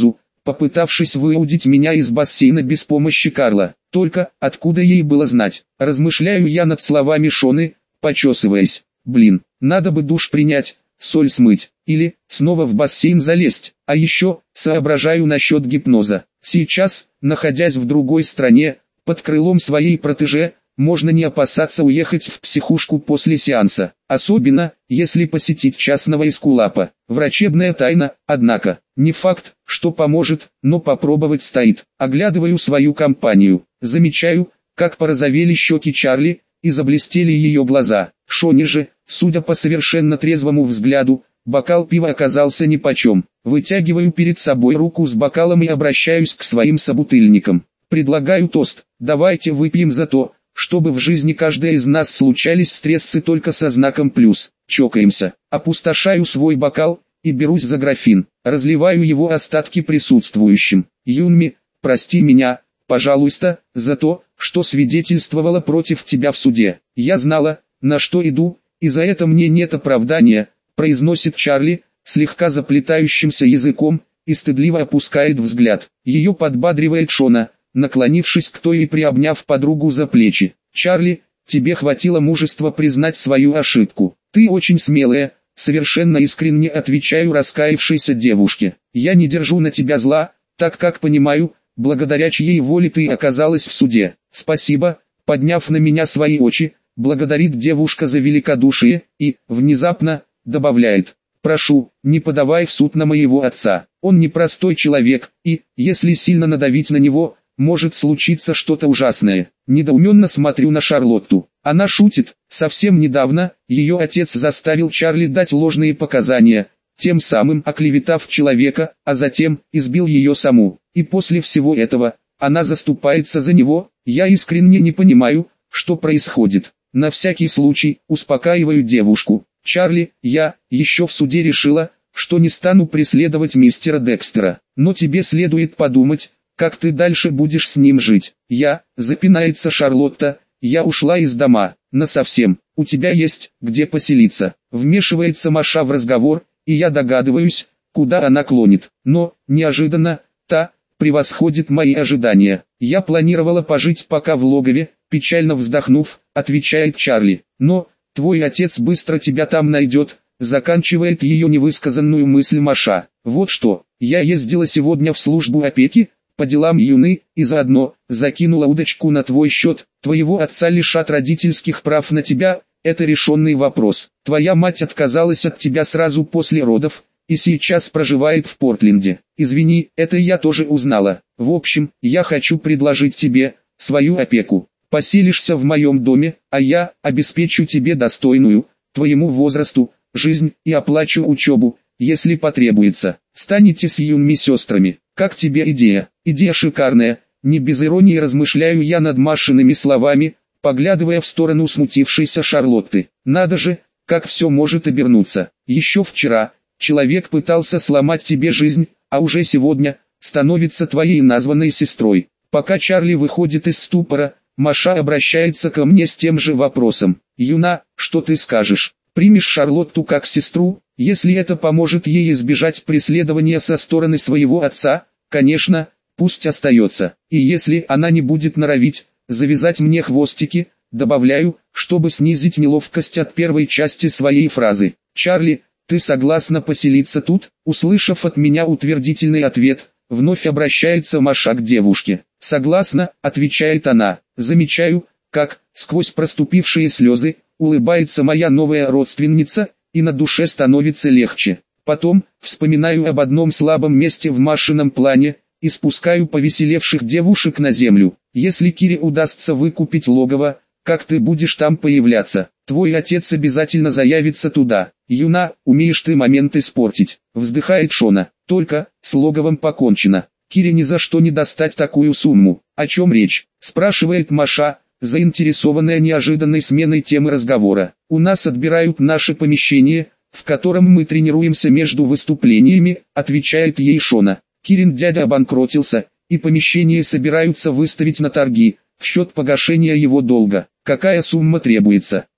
попытавшись выудить меня из бассейна без помощи Карла. Только, откуда ей было знать? Размышляю я над словами Шоны, почесываясь. Блин, надо бы душ принять, соль смыть, или снова в бассейн залезть. А еще, соображаю насчет гипноза. Сейчас, находясь в другой стране, под крылом своей протеже, можно не опасаться уехать в психушку после сеанса. Особенно, если посетить частного эскулапа. Врачебная тайна, однако. Не факт, что поможет, но попробовать стоит. Оглядываю свою компанию. Замечаю, как порозовели щеки Чарли, и заблестели ее глаза. Шоне же, судя по совершенно трезвому взгляду, бокал пива оказался нипочем. Вытягиваю перед собой руку с бокалом и обращаюсь к своим собутыльникам. Предлагаю тост. Давайте выпьем за то, чтобы в жизни каждой из нас случались стрессы только со знаком плюс. Чокаемся. Опустошаю свой бокал и берусь за графин. Разливаю его остатки присутствующим. Юнми, прости меня, пожалуйста, за то, что свидетельствовала против тебя в суде. Я знала, на что иду, и за это мне нет оправдания, произносит Чарли, слегка заплетающимся языком, и стыдливо опускает взгляд. Ее подбадривает Шона, наклонившись к той и приобняв подругу за плечи. Чарли, тебе хватило мужества признать свою ошибку. Ты очень смелая, совершенно искренне отвечаю раскаявшейся девушке. Я не держу на тебя зла, так как понимаю, благодаря чьей воле ты оказалась в суде. Спасибо, подняв на меня свои очи, благодарит девушка за великодушие, и, внезапно, добавляет: прошу, не подавай в суд на моего отца. Он непростой человек, и, если сильно надавить на него, может случиться что-то ужасное. Недоуменно смотрю на Шарлотту. Она шутит. Совсем недавно, ее отец заставил Чарли дать ложные показания, тем самым оклеветав человека, а затем избил ее саму. И после всего этого, она заступается за него. Я искренне не понимаю, что происходит. На всякий случай, успокаиваю девушку. Чарли, я еще в суде решила, что не стану преследовать мистера Декстера. Но тебе следует подумать, как ты дальше будешь с ним жить. Запинается Шарлотта, я ушла из дома, насовсем. У тебя есть, где поселиться. Вмешивается Маша в разговор, и я догадываюсь, куда она клонит. Но, неожиданно, та превосходит мои ожидания. Я планировала пожить пока в логове, печально вздохнув, отвечает Чарли. Но, твой отец быстро тебя там найдет, заканчивает ее невысказанную мысль Маша. Вот что, я ездила сегодня в службу опеки, по делам Юны, и заодно, закинула удочку на твой счет. Твоего отца лишат родительских прав на тебя, это решенный вопрос. Твоя мать отказалась от тебя сразу после родов, и сейчас проживает в Портленде. Извини, это я тоже узнала. В общем, я хочу предложить тебе свою опеку. Поселишься в моем доме, а я обеспечу тебе достойную, твоему возрасту, жизнь и оплачу учебу, если потребуется. Станете с Юнми сестрами. Как тебе идея? Идея шикарная. Не без иронии размышляю я над Машиными словами, поглядывая в сторону смутившейся Шарлотты. Надо же, как все может обернуться. Еще вчера человек пытался сломать тебе жизнь, а уже сегодня становится твоей названной сестрой. Пока Чарли выходит из ступора, Маша обращается ко мне с тем же вопросом. Юна, что ты скажешь? Примешь Шарлотту как сестру, если это поможет ей избежать преследования со стороны своего отца? Конечно, пусть остается. И если она не будет норовить завязать мне хвостики, добавляю, чтобы снизить неловкость от первой части своей фразы. Чарли, ты согласна поселиться тут? Услышав от меня утвердительный ответ, вновь обращается Маша к девушке. Согласна, отвечает она. Замечаю, как, сквозь проступившие слезы, улыбается моя новая родственница, и на душе становится легче. Потом, вспоминаю об одном слабом месте в Машином плане, и спускаю повеселевших девушек на землю. Если Кире удастся выкупить логово, как ты будешь там появляться? Твой отец обязательно заявится туда. Юна, умеешь ты момент испортить. Вздыхает Шона. Только, с логовом покончено. Кире ни за что не достать такую сумму. О чем речь? Спрашивает Маша, заинтересованная неожиданной сменой темы разговора. У нас отбирают наше помещение, в котором мы тренируемся между выступлениями, отвечает ей Шона. Кирин дядя обанкротился, и помещение собираются выставить на торги, в счет погашения его долга. Какая сумма требуется?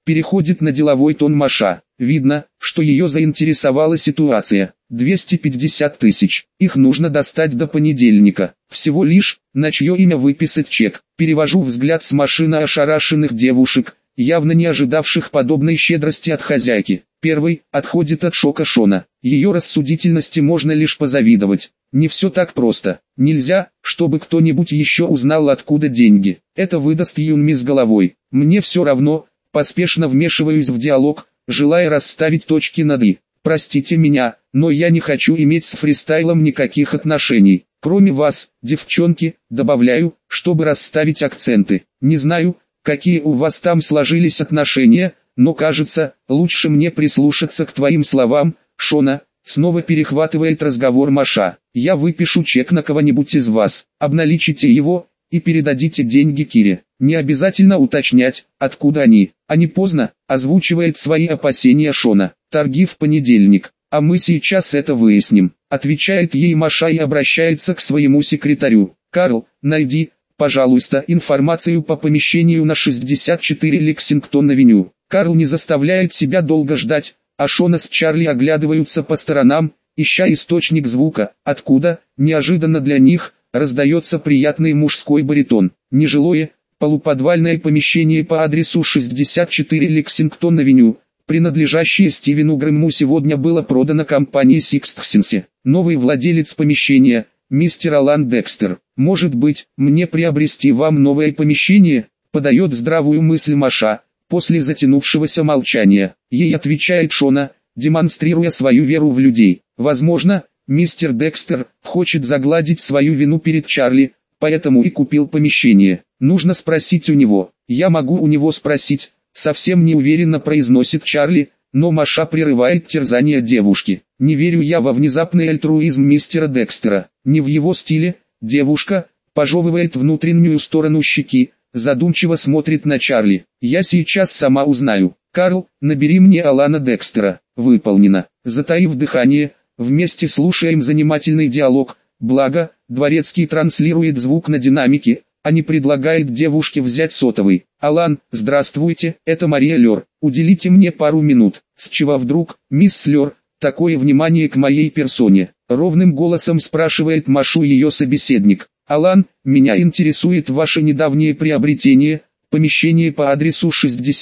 Переходит на деловой тон Маша. Видно, что ее заинтересовала ситуация. 250 тысяч. Их нужно достать до понедельника. Всего лишь, на чье имя выписать чек. Перевожу взгляд с Маши на ошарашенных девушек, явно не ожидавших подобной щедрости от хозяйки. Первый отходит от шока Шона. Ее рассудительности можно лишь позавидовать. Не все так просто. Нельзя, чтобы кто-нибудь еще узнал, откуда деньги. Это выдаст Юнми с головой. Мне все равно. Поспешно вмешиваюсь в диалог, желая расставить точки над «и». Простите меня, но я не хочу иметь с фристайлом никаких отношений. Кроме вас, девчонки, добавляю, чтобы расставить акценты. Не знаю, какие у вас там сложились отношения, но кажется, лучше мне прислушаться к твоим словам, Шона. Снова перехватывает разговор Маша. Я выпишу чек на кого-нибудь из вас, обналичите его и передадите деньги Кире. Не обязательно уточнять, откуда они. А не поздно, озвучивает свои опасения Шона. Торги в понедельник, а мы сейчас это выясним. Отвечает ей Маша и обращается к своему секретарю. Карл, найди, пожалуйста, информацию по помещению на 64 Лексингтон-авеню. Карл не заставляет себя долго ждать, а Шона с Чарли оглядываются по сторонам, ища источник звука, откуда, неожиданно для них, раздается приятный мужской баритон. Нежилое, полуподвальное помещение по адресу 64 Лексингтон-авеню, принадлежащее Стивену Грэму, сегодня было продано компании Sixth. Новый владелец помещения, мистер Алан Декстер. Может быть, мне приобрести вам новое помещение, подает здравую мысль Маша, после затянувшегося молчания. Ей отвечает Шона, демонстрируя свою веру в людей. Возможно, мистер Декстер хочет загладить свою вину перед Чарли, поэтому и купил помещение. Нужно спросить у него. Я могу у него спросить, совсем неуверенно произносит Чарли, но Маша прерывает терзание девушки. Не верю я во внезапный альтруизм мистера Декстера. Не в его стиле. Девушка пожевывает внутреннюю сторону щеки, задумчиво смотрит на Чарли. Я сейчас сама узнаю. Карл, набери мне Алана Декстера. Выполнено. Затаив дыхание, вместе слушаем занимательный диалог. Благо, Дворецкий транслирует звук на динамике, а не предлагает девушке взять сотовый. Алан, здравствуйте, это Мария Лёр. Уделите мне пару минут. С чего вдруг, мисс Лёр, такое внимание к моей персоне? Ровным голосом спрашивает Машу ее собеседник. Алан, меня интересует ваше недавнее приобретение, помещение по адресу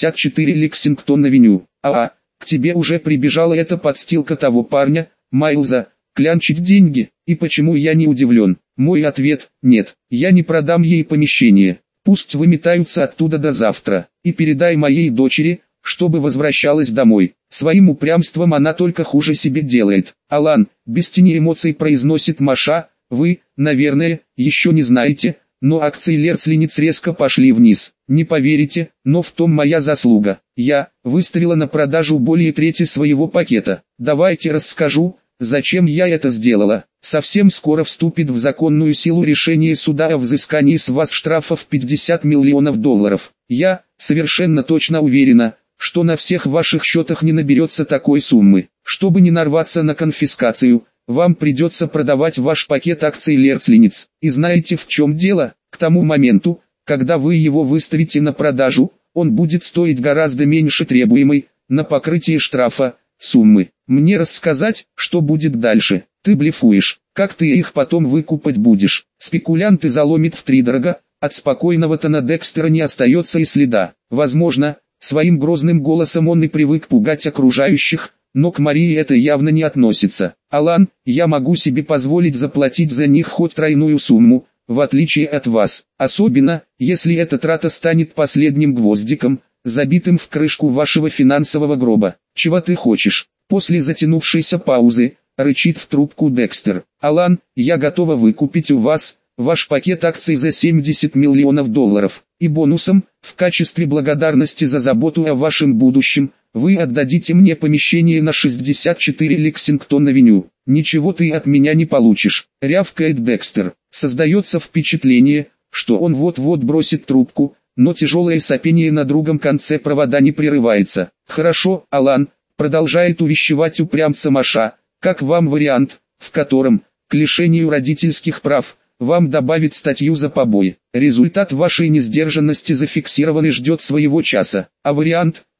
64 Лексингтон-авеню. К тебе уже прибежала эта подстилка того парня, Майлза, клянчить деньги, и почему я не удивлен? Мой ответ – нет, я не продам ей помещение. Пусть выметаются оттуда до завтра, и передай моей дочери, чтобы возвращалась домой. Своим упрямством она только хуже себе делает. Алан, без тени эмоций произносит Маша, вы, наверное, еще не знаете, но акции Лерцлиниц резко пошли вниз. Не поверите, но в том моя заслуга. Я выставила на продажу более трети своего пакета. Давайте расскажу, зачем я это сделала. Совсем скоро вступит в законную силу решение суда о взыскании с вас штрафа в 50 миллионов долларов. Я совершенно точно уверена, что на всех ваших счетах не наберется такой суммы. Чтобы не нарваться на конфискацию, вам придется продавать ваш пакет акций Лерцлиниц. И знаете, в чем дело? К тому моменту, когда вы его выставите на продажу, он будет стоить гораздо меньше требуемой, на покрытие штрафа, суммы. Мне рассказать, что будет дальше? Ты блефуешь. Как ты их потом выкупать будешь? Спекулянты заломит втридорога, от спокойного тона Декстера не остается и следа. Возможно, своим грозным голосом он и привык пугать окружающих, но к Марии это явно не относится. Алан, я могу себе позволить заплатить за них хоть тройную сумму, в отличие от вас. Особенно, если эта трата станет последним гвоздиком, забитым в крышку вашего финансового гроба. Чего ты хочешь? После затянувшейся паузы, рычит в трубку Декстер. Алан, я готова выкупить у вас ваш пакет акций за 70 миллионов долларов. И бонусом, в качестве благодарности за заботу о вашем будущем, вы отдадите мне помещение на 64 Лексингтон-авеню. Ничего ты от меня не получишь, рявкает Декстер. Создается впечатление, что он вот-вот бросит трубку, но тяжелое сопение на другом конце провода не прерывается. Хорошо, Алан, продолжает увещевать упрямца Маша, как вам вариант, в котором, к лишению родительских прав, вам добавит статью за побои. Результат вашей несдержанности зафиксирован и ждет своего часа. А вариант,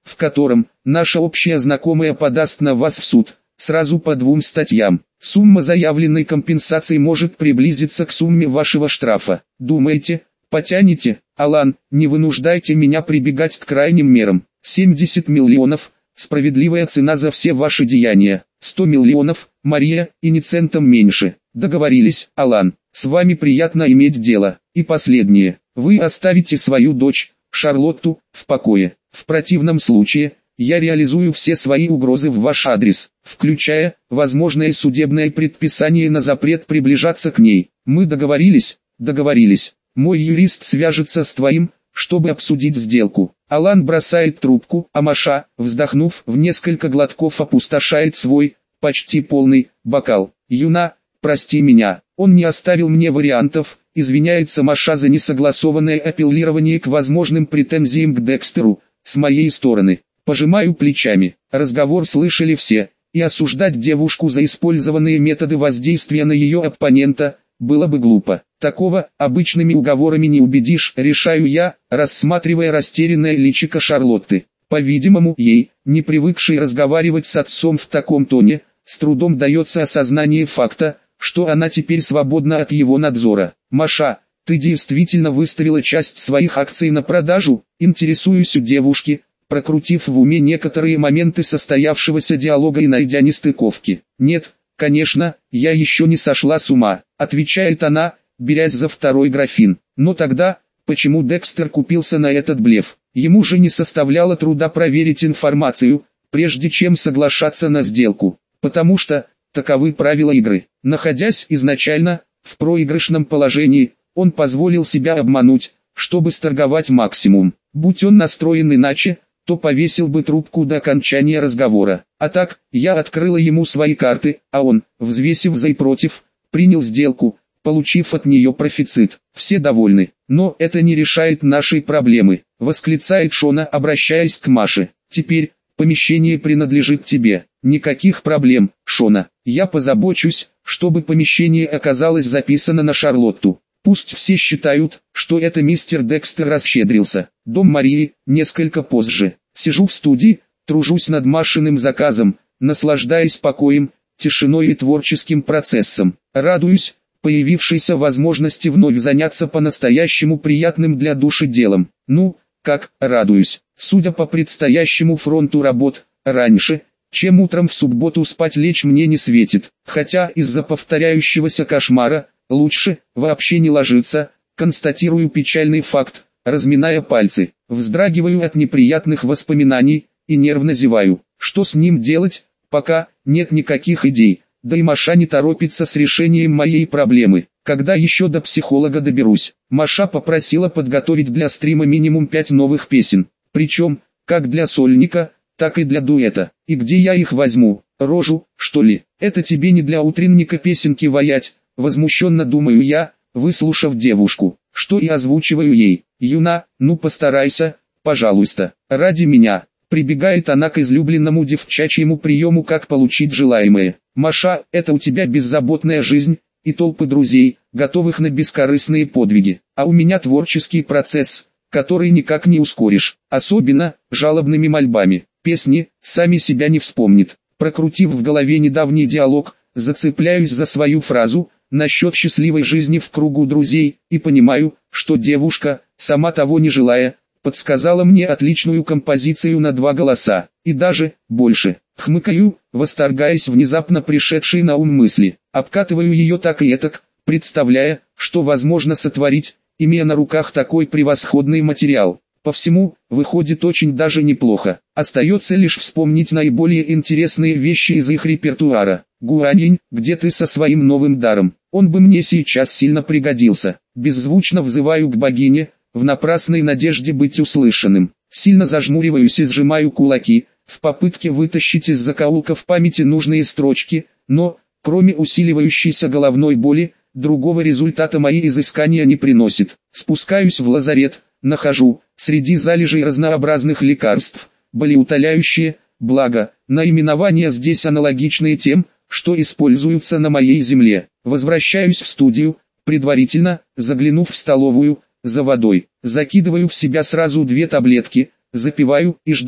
в котором наша общая знакомая подаст на вас в суд, сразу по 2 статьям. Сумма заявленной компенсации может приблизиться к сумме вашего штрафа. Думаете, потянете? Алан, не вынуждайте меня прибегать к крайним мерам. 70 миллионов – справедливая цена за все ваши деяния. 100 миллионов, Мария, и ни центом меньше. Договорились, Алан, с вами приятно иметь дело. И последнее, вы оставите свою дочь, Шарлотту, в покое. В противном случае, я реализую все свои угрозы в ваш адрес, включая возможное судебное предписание на запрет приближаться к ней. Мы договорились? Договорились. Мой юрист свяжется с твоим, чтобы обсудить сделку. Алан бросает трубку, а Маша, вздохнув, в несколько глотков опустошает свой, почти полный, бокал. Юна, прости меня, он не оставил мне вариантов, извиняется Маша за несогласованное апеллирование к возможным претензиям к Декстеру, с моей стороны. Пожимаю плечами, разговор слышали все, и осуждать девушку за использованные методы воздействия на ее оппонента, было бы глупо. Такого обычными уговорами не убедишь, решаю я, рассматривая растерянное личико Шарлотты. По-видимому, ей, не привыкшей разговаривать с отцом в таком тоне, с трудом дается осознание факта, что она теперь свободна от его надзора. «Маша, ты действительно выставила часть своих акций на продажу?» Интересуюсь у девушки, прокрутив в уме некоторые моменты состоявшегося диалога и найдя нестыковки. «Нет, конечно, я еще не сошла с ума», отвечает она, берясь за второй графин. «Но тогда, почему Декстер купился на этот блеф? Ему же не составляло труда проверить информацию, прежде чем соглашаться на сделку. Потому что, таковы правила игры. Находясь изначально в проигрышном положении, он позволил себя обмануть, чтобы сторговать максимум. Будь он настроен иначе, то повесил бы трубку до окончания разговора. А так, я открыла ему свои карты, а он, взвесив за и против, принял сделку, получив от нее профицит. Все довольны. Но это не решает нашей проблемы, восклицает Шона, обращаясь к Маше. Теперь, помещение принадлежит тебе. Никаких проблем, Шона. Я позабочусь, чтобы помещение оказалось записано на Шарлотту. Пусть все считают, что это мистер Декстер расщедрился. Дом Марии, несколько позже. Сижу в студии, тружусь над Машиным заказом, наслаждаясь покоем, тишиной и творческим процессом. Радуюсь появившейся возможности вновь заняться по-настоящему приятным для души делом. Ну, как, радуюсь. Судя по предстоящему фронту работ, раньше, чем утром в субботу спать лечь мне не светит. Хотя из-за повторяющегося кошмара, лучше вообще не ложиться, констатирую печальный факт, разминая пальцы, вздрагиваю от неприятных воспоминаний и нервно зеваю. Что с ним делать, пока нет никаких идей, да и Маша не торопится с решением моей проблемы. Когда еще до психолога доберусь? Маша попросила подготовить для стрима минимум 5 новых песен, причем, как для сольника, так и для дуэта. И где я их возьму? Рожу, что ли? Это тебе не для утренника песенки ваять, возмущенно думаю я, выслушав девушку, что и озвучиваю ей. Юна, ну постарайся, пожалуйста, ради меня. Прибегает она к излюбленному девчачьему приему, как получить желаемое. Маша, это у тебя беззаботная жизнь, и толпы друзей, готовых на бескорыстные подвиги. А у меня творческий процесс, который никак не ускоришь, особенно жалобными мольбами. Песни сами себя не вспомнит. Прокрутив в голове недавний диалог, зацепляюсь за свою фразу насчет счастливой жизни в кругу друзей и понимаю, что девушка, сама того не желая, подсказала мне отличную композицию на 2 голоса, и даже больше. Хмыкаю, восторгаясь внезапно пришедшей на ум мысли, обкатываю ее так и этак, представляя, что возможно сотворить, имея на руках такой превосходный материал. По всему, выходит очень даже неплохо. Остается лишь вспомнить наиболее интересные вещи из их репертуара. Гуаньинь, где ты со своим новым даром? Он бы мне сейчас сильно пригодился. Беззвучно взываю к богине, в напрасной надежде быть услышанным. Сильно зажмуриваюсь и сжимаю кулаки, в попытке вытащить из закоулков памяти нужные строчки, но, кроме усиливающейся головной боли, другого результата мои изыскания не приносит. Спускаюсь в лазарет, нахожу, среди залежей разнообразных лекарств, болеутоляющие, благо, наименования здесь аналогичные тем, что используются на моей земле. Возвращаюсь в студию, предварительно, заглянув в столовую, за водой. Закидываю в себя сразу 2 таблетки, запиваю и жду,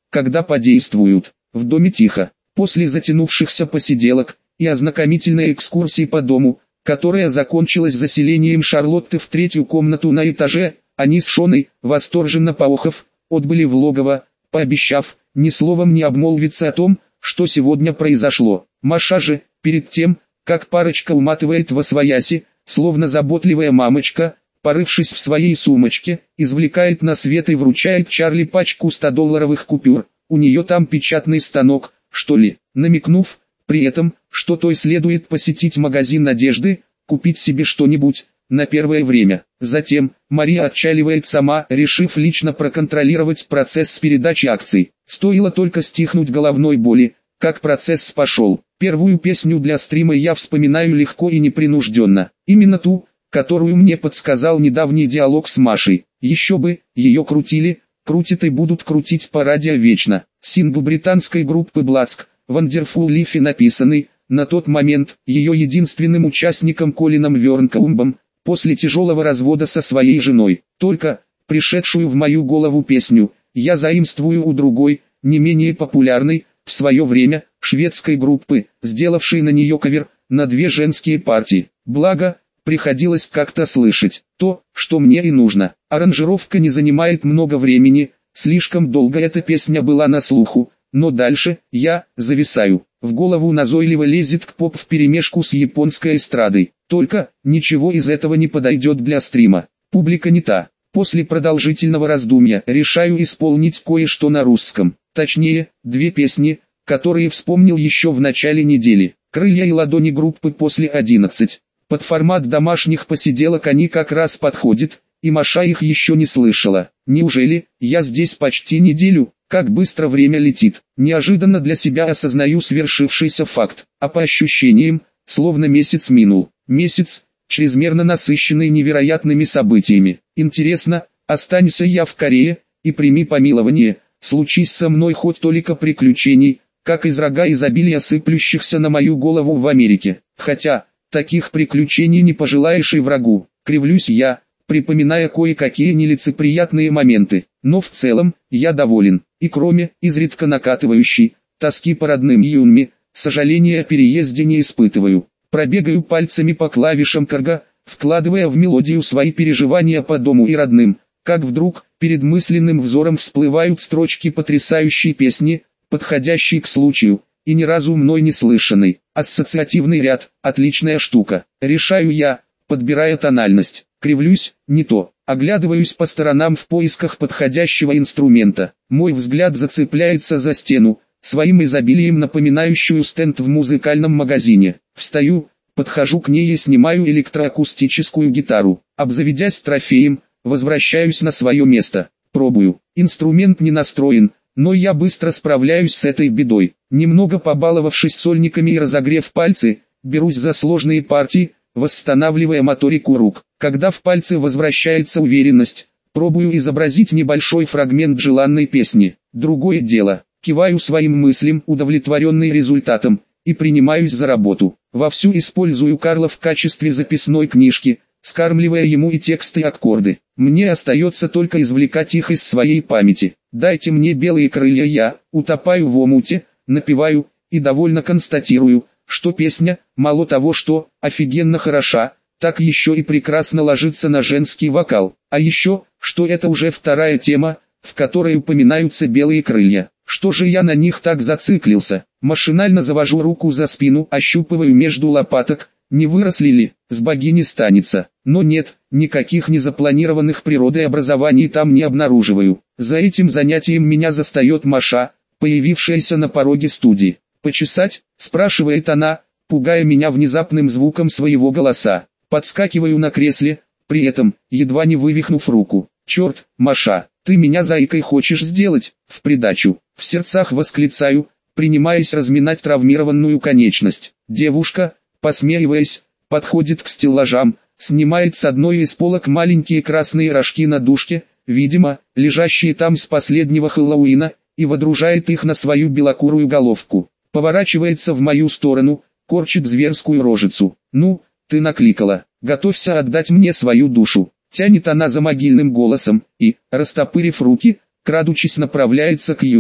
когда подействуют. В доме тихо. После затянувшихся посиделок и ознакомительной экскурсии по дому, которая закончилась заселением Шарлотты в третью комнату на этаже, они с Шоной, восторженно поохав, отбыли в логово, пообещав ни словом не обмолвиться о том, что сегодня произошло. Маша же, перед тем, как парочка уматывает восвояси, словно заботливая мамочка, порывшись в своей сумочке, извлекает на свет и вручает Чарли пачку 100-долларовых купюр. У нее там печатный станок, что ли, намекнув при этом, что той следует посетить магазин одежды, купить себе что-нибудь на первое время. Затем Мария отчаливает сама, решив лично проконтролировать процесс передачи акций. Стоило только стихнуть головной боли, как процесс пошел. Первую песню для стрима я вспоминаю легко и непринужденно. Именно ту, которую мне подсказал недавний диалог с Машей. Еще бы, ее крутили, крутят и будут крутить по радио вечно. Сингл британской группы Блацк, Wonderful Life, написанный, на тот момент, ее единственным участником Колином Вернкаумбом, после тяжелого развода со своей женой. Только, пришедшую в мою голову песню, я заимствую у другой, не менее популярной, в свое время, шведской группы, сделавшей на нее кавер, на две женские партии. Благо, приходилось как-то слышать то, что мне и нужно. Аранжировка не занимает много времени, слишком долго эта песня была на слуху, но дальше, я, зависаю. В голову назойливо лезет к поп вперемешку с японской эстрадой. Только, ничего из этого не подойдет для стрима. Публика не та. После продолжительного раздумья решаю исполнить кое-что на русском. Точнее, две песни, которые вспомнил еще в начале недели. «Крылья и ладони» группы «После 11». Под формат домашних посиделок они как раз подходят, и Маша их еще не слышала. Неужели, я здесь почти неделю? Как быстро время летит. Неожиданно для себя осознаю свершившийся факт, а по ощущениям, словно месяц минул. Месяц, чрезмерно насыщенный невероятными событиями. Интересно, останься я в Корее, и прими помилование, случись со мной хоть толика приключений, как из рога изобилия сыплющихся на мою голову в Америке. Хотя, таких приключений не пожелаешь и врагу. Кривлюсь я, припоминая кое-какие нелицеприятные моменты. Но в целом, я доволен. И кроме изредка накатывающей тоски по родным Юнми, сожаления о переезде не испытываю. Пробегаю пальцами по клавишам Корга, вкладывая в мелодию свои переживания по дому и родным, как вдруг, перед мысленным взором всплывают строчки потрясающей песни, подходящей к случаю, и ни разу мной не слышанной. Ассоциативный ряд, отличная штука. Решаю я, подбирая тональность. Кривлюсь, не то. Оглядываюсь по сторонам в поисках подходящего инструмента. Мой взгляд зацепляется за стену, своим изобилием напоминающую стенд в музыкальном магазине. Встаю, подхожу к ней и снимаю электроакустическую гитару. Обзаведясь трофеем, возвращаюсь на свое место. Пробую. Инструмент не настроен, но я быстро справляюсь с этой бедой. Немного побаловавшись сольниками и разогрев пальцы, берусь за сложные партии, восстанавливая моторику рук. Когда в пальцы возвращается уверенность, пробую изобразить небольшой фрагмент желанной песни. Другое дело, киваю своим мыслям, удовлетворенный результатом, и принимаюсь за работу. Вовсю использую Карла в качестве записной книжки, скармливая ему и тексты, и аккорды. Мне остается только извлекать их из своей памяти. Дайте мне белые крылья, я утопаю в омуте, напеваю, и довольно констатирую, что песня, мало того что, офигенно хороша, так еще и прекрасно ложится на женский вокал. А еще, что это уже вторая тема, в которой упоминаются белые крылья. Что же я на них так зациклился? Машинально завожу руку за спину, ощупываю между лопаток, не выросли ли, с богини станется. Но нет, никаких незапланированных природой образований там не обнаруживаю. За этим занятием меня застает Маша, появившаяся на пороге студии. «Почесать?» – спрашивает она, пугая меня внезапным звуком своего голоса. Подскакиваю на кресле, при этом, едва не вывихнув руку. «Черт, Маша, ты меня заикой хочешь сделать?» В придачу, в сердцах восклицаю, принимаясь разминать травмированную конечность. Девушка, посмеиваясь, подходит к стеллажам, снимает с одной из полок маленькие красные рожки на дужке, видимо, лежащие там с последнего Хэллоуина, и водружает их на свою белокурую головку. Поворачивается в мою сторону, корчит зверскую рожицу. «Ну, ты накликала, готовься отдать мне свою душу», тянет она за могильным голосом, и, растопырив руки, крадучись направляется к Юнми.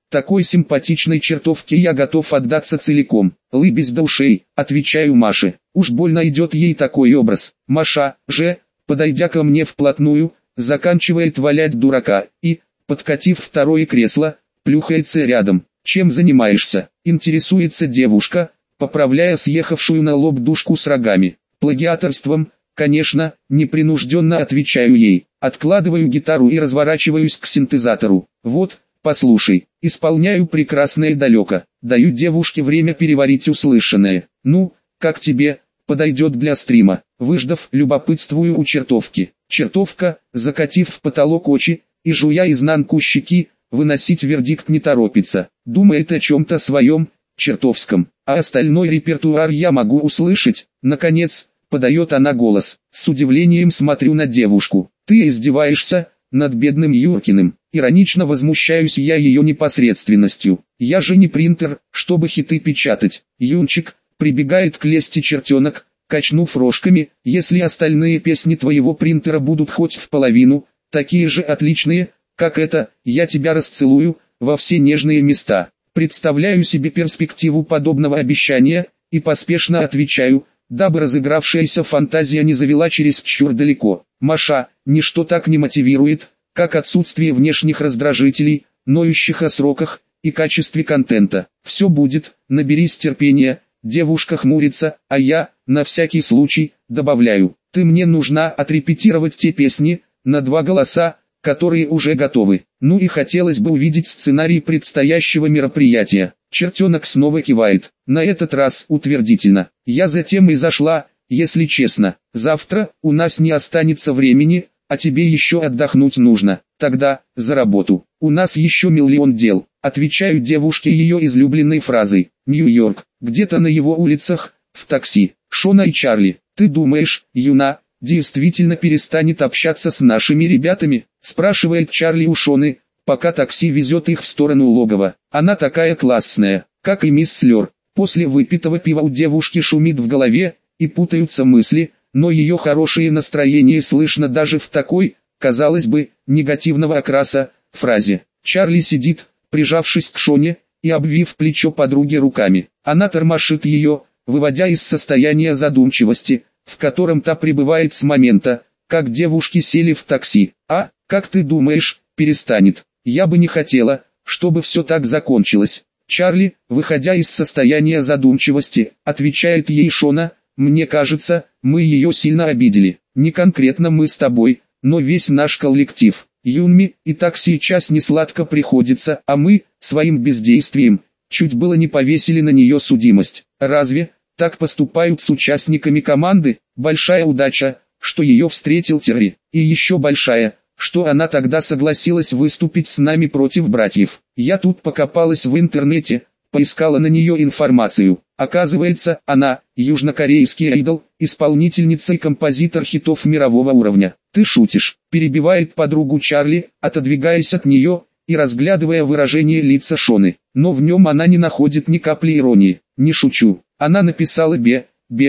Такой симпатичной чертовке я готов отдаться целиком. Лыбись до ушей, отвечаю Маше. Уж больно идет ей такой образ. Маша же, подойдя ко мне вплотную, заканчивает валять дурака и, подкатив второе кресло, плюхается рядом. Чем занимаешься? Интересуется девушка, поправляя съехавшую на лоб дужку с рогами. Плагиаторством, конечно, непринужденно отвечаю ей. Откладываю гитару и разворачиваюсь к синтезатору. Вот, послушай, исполняю прекрасно и далеко. Даю девушке время переварить услышанное. Ну, как тебе, подойдет для стрима. Выждав, любопытствую у чертовки. Чертовка, закатив в потолок очи и жуя изнанку щеки, выносить вердикт не торопится. Думает о чем-то своем, чертовском. А остальной репертуар я могу услышать. Наконец, подает она голос. С удивлением смотрю на девушку. Ты издеваешься над бедным Юркиным. Иронично возмущаюсь я ее непосредственностью. Я же не принтер, чтобы хиты печатать. Юнчик, прибегает к лести чертенок, качнув рожками. Если остальные песни твоего принтера будут хоть в половину, такие же отличные, как это, я тебя расцелую, во все нежные места. Представляю себе перспективу подобного обещания, и поспешно отвечаю, дабы разыгравшаяся фантазия не завела чересчур далеко. Маша, ничто так не мотивирует, как отсутствие внешних раздражителей, ноющих о сроках и качестве контента. Все будет, наберись терпения. Девушка хмурится, а я, на всякий случай, добавляю, ты мне нужна отрепетировать те песни, на 2 голоса, которые уже готовы. Ну и хотелось бы увидеть сценарий предстоящего мероприятия. Чертенок снова кивает, на этот раз утвердительно. Я затем и зашла, если честно. Завтра у нас не останется времени, а тебе еще отдохнуть нужно. Тогда, за работу. У нас еще миллион дел. Отвечаю девушке ее излюбленной фразой. Нью-Йорк, где-то на его улицах, в такси. Шона и Чарли, ты думаешь, Юна, действительно перестанет общаться с нашими ребятами? Спрашивает Чарли у Шоны, пока такси везет их в сторону логова. Она такая классная, как и мисс Слёр. После выпитого пива у девушки шумит в голове, и путаются мысли, но ее хорошее настроение слышно даже в такой, казалось бы, негативного окраса, фразе. Чарли сидит, прижавшись к Шоне, и обвив плечо подруги руками. Она тормошит ее, выводя из состояния задумчивости, в котором та пребывает с момента, как девушки сели в такси. А, как ты думаешь, перестанет? Я бы не хотела, чтобы все так закончилось. Чарли, выходя из состояния задумчивости, отвечает ей Шона, мне кажется, мы ее сильно обидели. Не конкретно мы с тобой, но весь наш коллектив. Юнми, и так сейчас не сладко приходится, а мы, своим бездействием, чуть было не повесили на нее судимость. Разве так поступают с участниками команды? Большая удача, что ее встретил Терри, и еще большая, что она тогда согласилась выступить с нами против братьев. Я тут покопалась в интернете, поискала на нее информацию. Оказывается, она, южнокорейский айдол, исполнительница и композитор хитов мирового уровня. Ты шутишь, перебивает подругу Чарли, отодвигаясь от нее и разглядывая выражение лица Шоны. Но в нем она не находит ни капли иронии. Не шучу. Она написала бе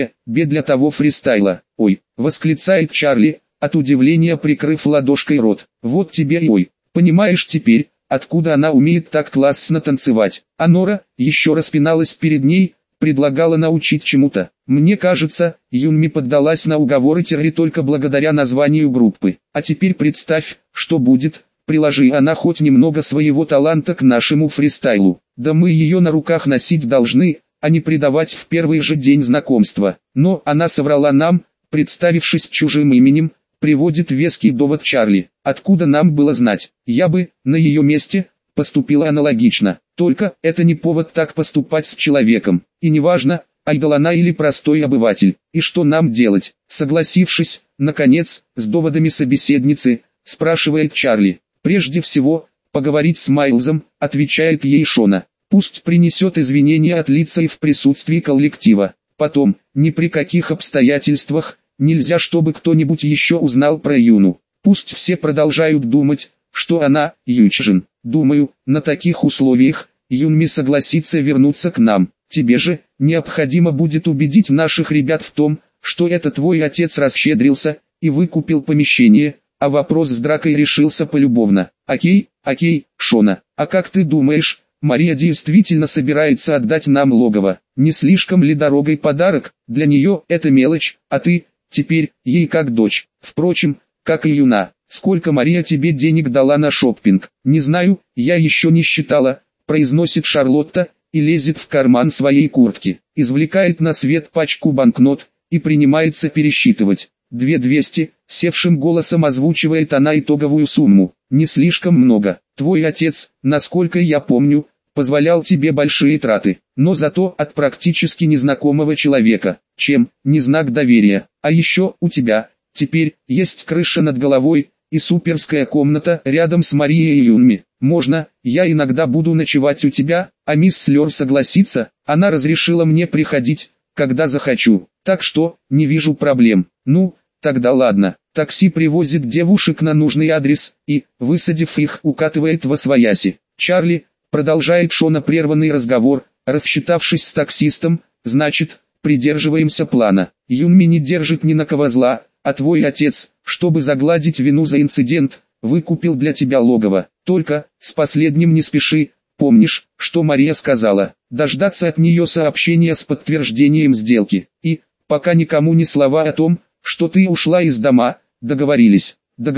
для того фристайла. Ой, восклицает Чарли, от удивления прикрыв ладошкой рот. Вот тебе и ой. Понимаешь теперь, откуда она умеет так классно танцевать. А Нора еще распиналась перед ней, предлагала научить чему-то. Мне кажется, Юнми поддалась на уговоры Терри только благодаря названию группы. А теперь представь, что будет, приложи она хоть немного своего таланта к нашему фристайлу. Да мы ее на руках носить должны, а не предавать в первый же день знакомства. Но она соврала нам, представившись чужим именем, приводит веский довод Чарли. Откуда нам было знать? Я бы, на ее месте, поступила аналогично. Только это не повод так поступать с человеком. И неважно, айдол она или простой обыватель. И что нам делать? Согласившись, наконец, с доводами собеседницы, спрашивает Чарли. Прежде всего, поговорить с Майлзом, отвечает ей Шона. Пусть принесет извинения от лица и в присутствии коллектива. Потом, ни при каких обстоятельствах, нельзя чтобы кто-нибудь еще узнал про Юну. Пусть все продолжают думать, что она, Ючжин. Думаю, на таких условиях, Юнми согласится вернуться к нам. Тебе же, необходимо будет убедить наших ребят в том, что это твой отец расщедрился, и выкупил помещение, а вопрос с дракой решился полюбовно. Окей, Шона, а как ты думаешь, Мария действительно собирается отдать нам логово. Не слишком ли дорогой подарок? Для нее это мелочь, а ты, теперь, ей как дочь. Впрочем, как и Юна. Сколько Мария тебе денег дала на шоппинг? Не знаю, я еще не считала, произносит Шарлотта, и лезет в карман своей куртки. Извлекает на свет пачку банкнот, и принимается пересчитывать. 2200, севшим голосом озвучивает она итоговую сумму. Не слишком много. Твой отец, насколько я помню, позволял тебе большие траты, но зато от практически незнакомого человека, чем не знак доверия. А еще у тебя теперь есть крыша над головой и суперская комната рядом с Марией и Юнми. Можно, я иногда буду ночевать у тебя, а мисс Слёр согласится, она разрешила мне приходить, когда захочу, так что, не вижу проблем. Ну, тогда ладно. Такси привозит девушек на нужный адрес, и, высадив их, укатывает восвояси. Чарли, продолжает Шона прерванный разговор, рассчитавшись с таксистом, значит, придерживаемся плана. Юнми не держит ни на кого зла, а твой отец, чтобы загладить вину за инцидент, выкупил для тебя логово. Только, с последним не спеши, помнишь, что Мария сказала, дождаться от нее сообщения с подтверждением сделки. И, пока никому ни слова о том, что ты ушла из дома, договорились,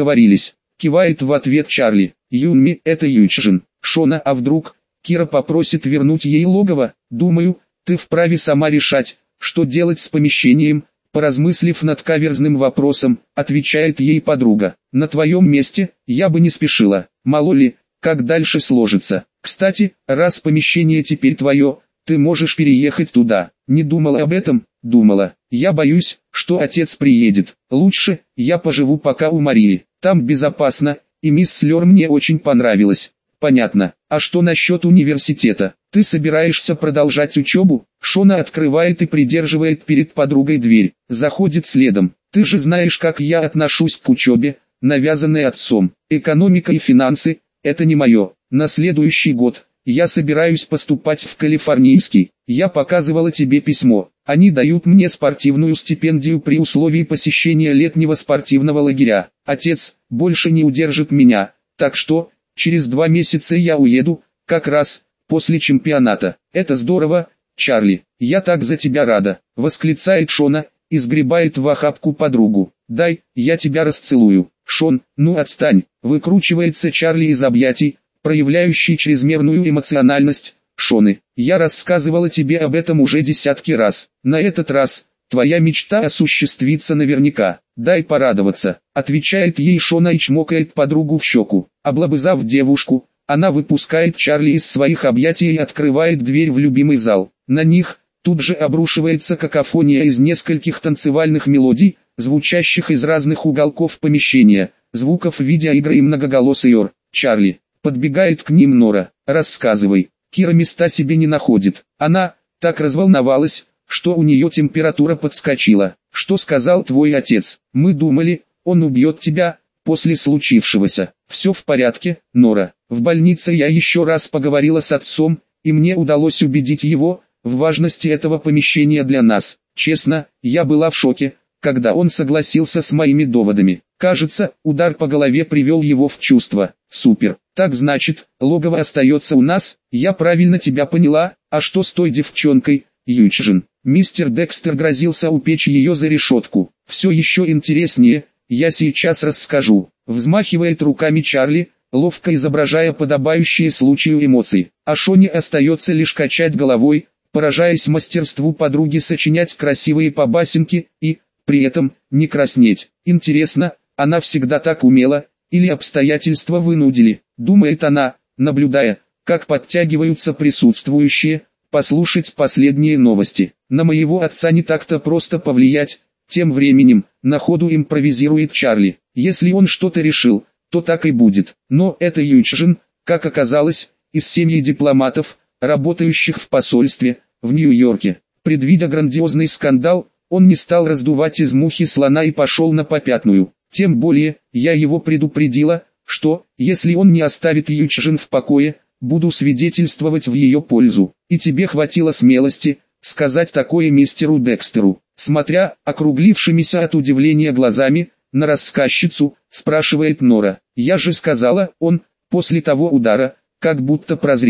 кивает в ответ Чарли. Юнми, это Ючжин. Шона, а вдруг Кира попросит вернуть ей логово? Думаю, ты вправе сама решать, что делать с помещением, поразмыслив над каверзным вопросом, отвечает ей подруга. На твоем месте, я бы не спешила, мало ли, как дальше сложится. Кстати, раз помещение теперь твое, ты можешь переехать туда. Не думала об этом? Думала. Я боюсь, что отец приедет. Лучше, я поживу пока у Марии. Там безопасно, и мисс Слёр мне очень понравилась. Понятно. А что насчет университета? Ты собираешься продолжать учебу? Шона открывает и придерживает перед подругой дверь. Заходит следом. Ты же знаешь, как я отношусь к учебе, навязанной отцом. Экономика и финансы – это не мое. На следующий год я собираюсь поступать в Калифорнийский. Я показывала тебе письмо. Они дают мне спортивную стипендию при условии посещения летнего спортивного лагеря. Отец больше не удержит меня, так что, через 2 месяца я уеду, как раз, после чемпионата. Это здорово, Чарли, я так за тебя рада, восклицает Шона, и сгребает в охапку подругу. Дай, я тебя расцелую. Шон, ну отстань, выкручивается Чарли из объятий, проявляющий чрезмерную эмоциональность. Шоны, я рассказывала тебе об этом уже десятки раз. На этот раз, твоя мечта осуществится наверняка. Дай порадоваться, отвечает ей Шона и чмокает подругу в щеку. Облобызав девушку, она выпускает Чарли из своих объятий и открывает дверь в любимый зал. На них тут же обрушивается какофония из нескольких танцевальных мелодий, звучащих из разных уголков помещения, звуков видеоигры и многоголосый ор. Чарли, подбегает к ним Нора, рассказывай. Кира места себе не находит. Она так разволновалась, что у нее температура подскочила. Что сказал твой отец? Мы думали, он убьет тебя, после случившегося. Все в порядке, Нора. В больнице я еще раз поговорила с отцом, и мне удалось убедить его в важности этого помещения для нас. Честно, я была в шоке, когда он согласился с моими доводами. Кажется, удар по голове привел его в чувство. Супер. Так значит, логово остается у нас, я правильно тебя поняла, а что с той девчонкой, Ючжин? Мистер Декстер грозился упечь ее за решетку. Все еще интереснее, я сейчас расскажу. Взмахивает руками Чарли, ловко изображая подобающие случаю эмоции. А Шоне остается лишь качать головой, поражаясь мастерству подруги сочинять красивые побасенки и, при этом, не краснеть. Интересно, она всегда так умела, или обстоятельства вынудили, думает она, наблюдая, как подтягиваются присутствующие, послушать последние новости. На моего отца не так-то просто повлиять. Тем временем, на ходу импровизирует Чарли. Если он что-то решил, то так и будет. Но это Ючжин, как оказалось, из семьи дипломатов, работающих в посольстве, в Нью-Йорке. Предвидя грандиозный скандал, он не стал раздувать из мухи слона и пошел на попятную. Тем более, я его предупредила, что, если он не оставит Ючжин в покое, буду свидетельствовать в ее пользу. И тебе хватило смелости сказать такое мистеру Декстеру. Смотря округлившимися от удивления глазами на рассказчицу, спрашивает Нора. Я же сказала, он, после того удара, как будто прозрел.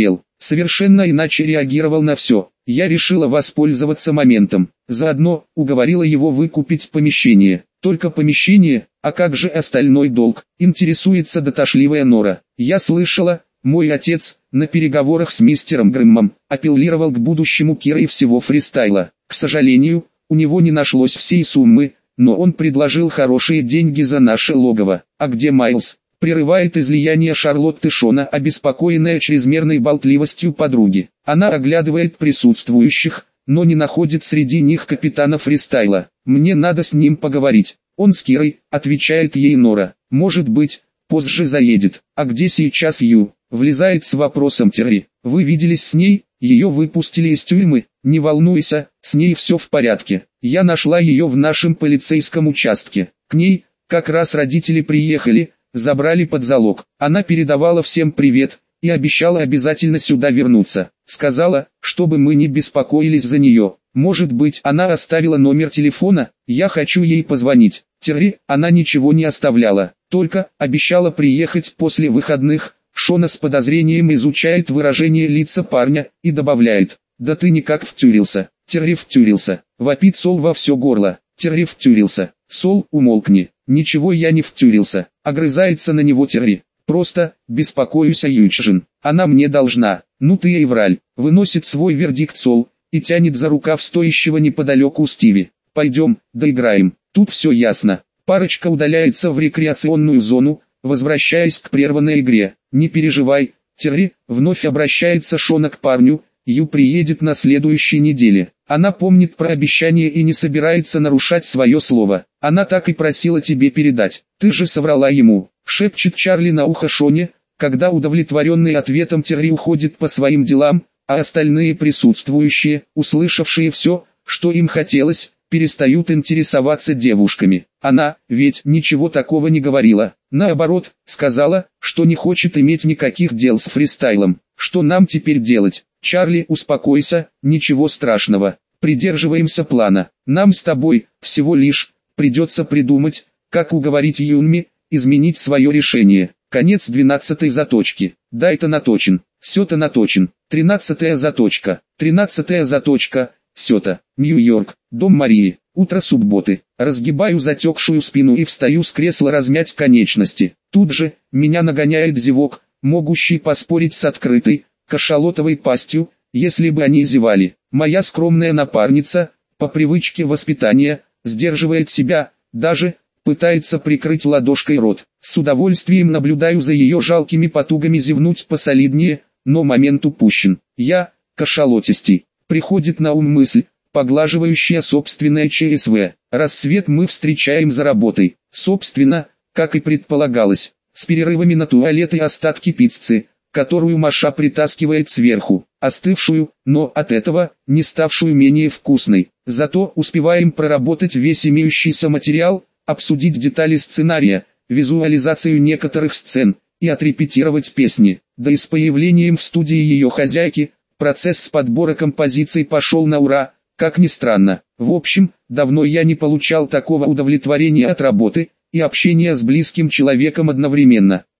совершенно иначе реагировал на все. Я решила воспользоваться моментом. Заодно уговорила его выкупить помещение. Только помещение, а как же остальной долг? Интересуется дотошливая Нора. Я слышала, мой отец, на переговорах с мистером Грэммом, апеллировал к будущему Кира и всего фристайла. К сожалению, у него не нашлось всей суммы, но он предложил хорошие деньги за наше логово. А где Майлз? Прерывает излияние Шарлотты Шона, обеспокоенная чрезмерной болтливостью подруги. Она оглядывает присутствующих, но не находит среди них капитана фристайла. «Мне надо с ним поговорить». «Он с Кирой», отвечает ей Нора. «Может быть, позже заедет». «А где сейчас Ю?» Влезает с вопросом Терри. «Вы виделись с ней? Ее выпустили из тюрьмы?» «Не волнуйся, с ней все в порядке. Я нашла ее в нашем полицейском участке. К ней, как раз родители приехали, забрали под залог. Она передавала всем привет и обещала обязательно сюда вернуться. Сказала, чтобы мы не беспокоились за нее. Может быть, она оставила номер телефона? Я хочу ей позвонить». Терри, она ничего не оставляла, только обещала приехать после выходных. Шона с подозрением изучает выражение лица парня и добавляет: «Да ты никак втюрился». Терри втюрился. Вопит Сол во все горло. Терри втюрился. Сол, умолкни. Ничего я не втюрился. Огрызается на него Терри. Просто, беспокоюсь о Юджин. Она мне должна. Ну ты и враль. Выносит свой вердикт Сол и тянет за рукав стоящего неподалеку Стиви. Пойдем, доиграем. Тут все ясно. Парочка удаляется в рекреационную зону, возвращаясь к прерванной игре. «Не переживай, Терри», вновь обращается Шона к парню, «Ю приедет на следующей неделе. Она помнит про обещание и не собирается нарушать свое слово. Она так и просила тебе передать. Ты же соврала ему», шепчет Чарли на ухо Шоне, когда удовлетворенный ответом Терри уходит по своим делам, а остальные присутствующие, услышавшие все, что им хотелось, перестают интересоваться девушками. Она, ведь ничего такого не говорила. Наоборот, сказала, что не хочет иметь никаких дел с фристайлом. Что нам теперь делать? Чарли, успокойся, ничего страшного. Придерживаемся плана. Нам с тобой, всего лишь, придется придумать, как уговорить Юнми, изменить свое решение. Конец 12 заточки. Дай-то наточен, сё-то наточен. 13 заточка. 13 заточка. Сёта, Нью-Йорк, дом Марии, утро субботы. Разгибаю затекшую спину и встаю с кресла размять конечности. Тут же, меня нагоняет зевок, могущий поспорить с открытой, кашалотовой пастью, если бы они зевали. Моя скромная напарница, по привычке воспитания, сдерживает себя, даже пытается прикрыть ладошкой рот. С удовольствием наблюдаю за ее жалкими потугами зевнуть посолиднее, но момент упущен. Я, кашалотистей. Приходит на ум мысль, поглаживающая собственное ЧСВ. Рассвет мы встречаем за работой. Собственно, как и предполагалось, с перерывами на туалет и остатки пиццы, которую Маша притаскивает сверху, остывшую, но от этого не ставшую менее вкусной. Зато успеваем проработать весь имеющийся материал, обсудить детали сценария, визуализацию некоторых сцен и отрепетировать песни. Да и с появлением в студии ее хозяйки, процесс с подбора композиций пошел на ура, как ни странно. В общем, давно я не получал такого удовлетворения от работы и общения с близким человеком одновременно.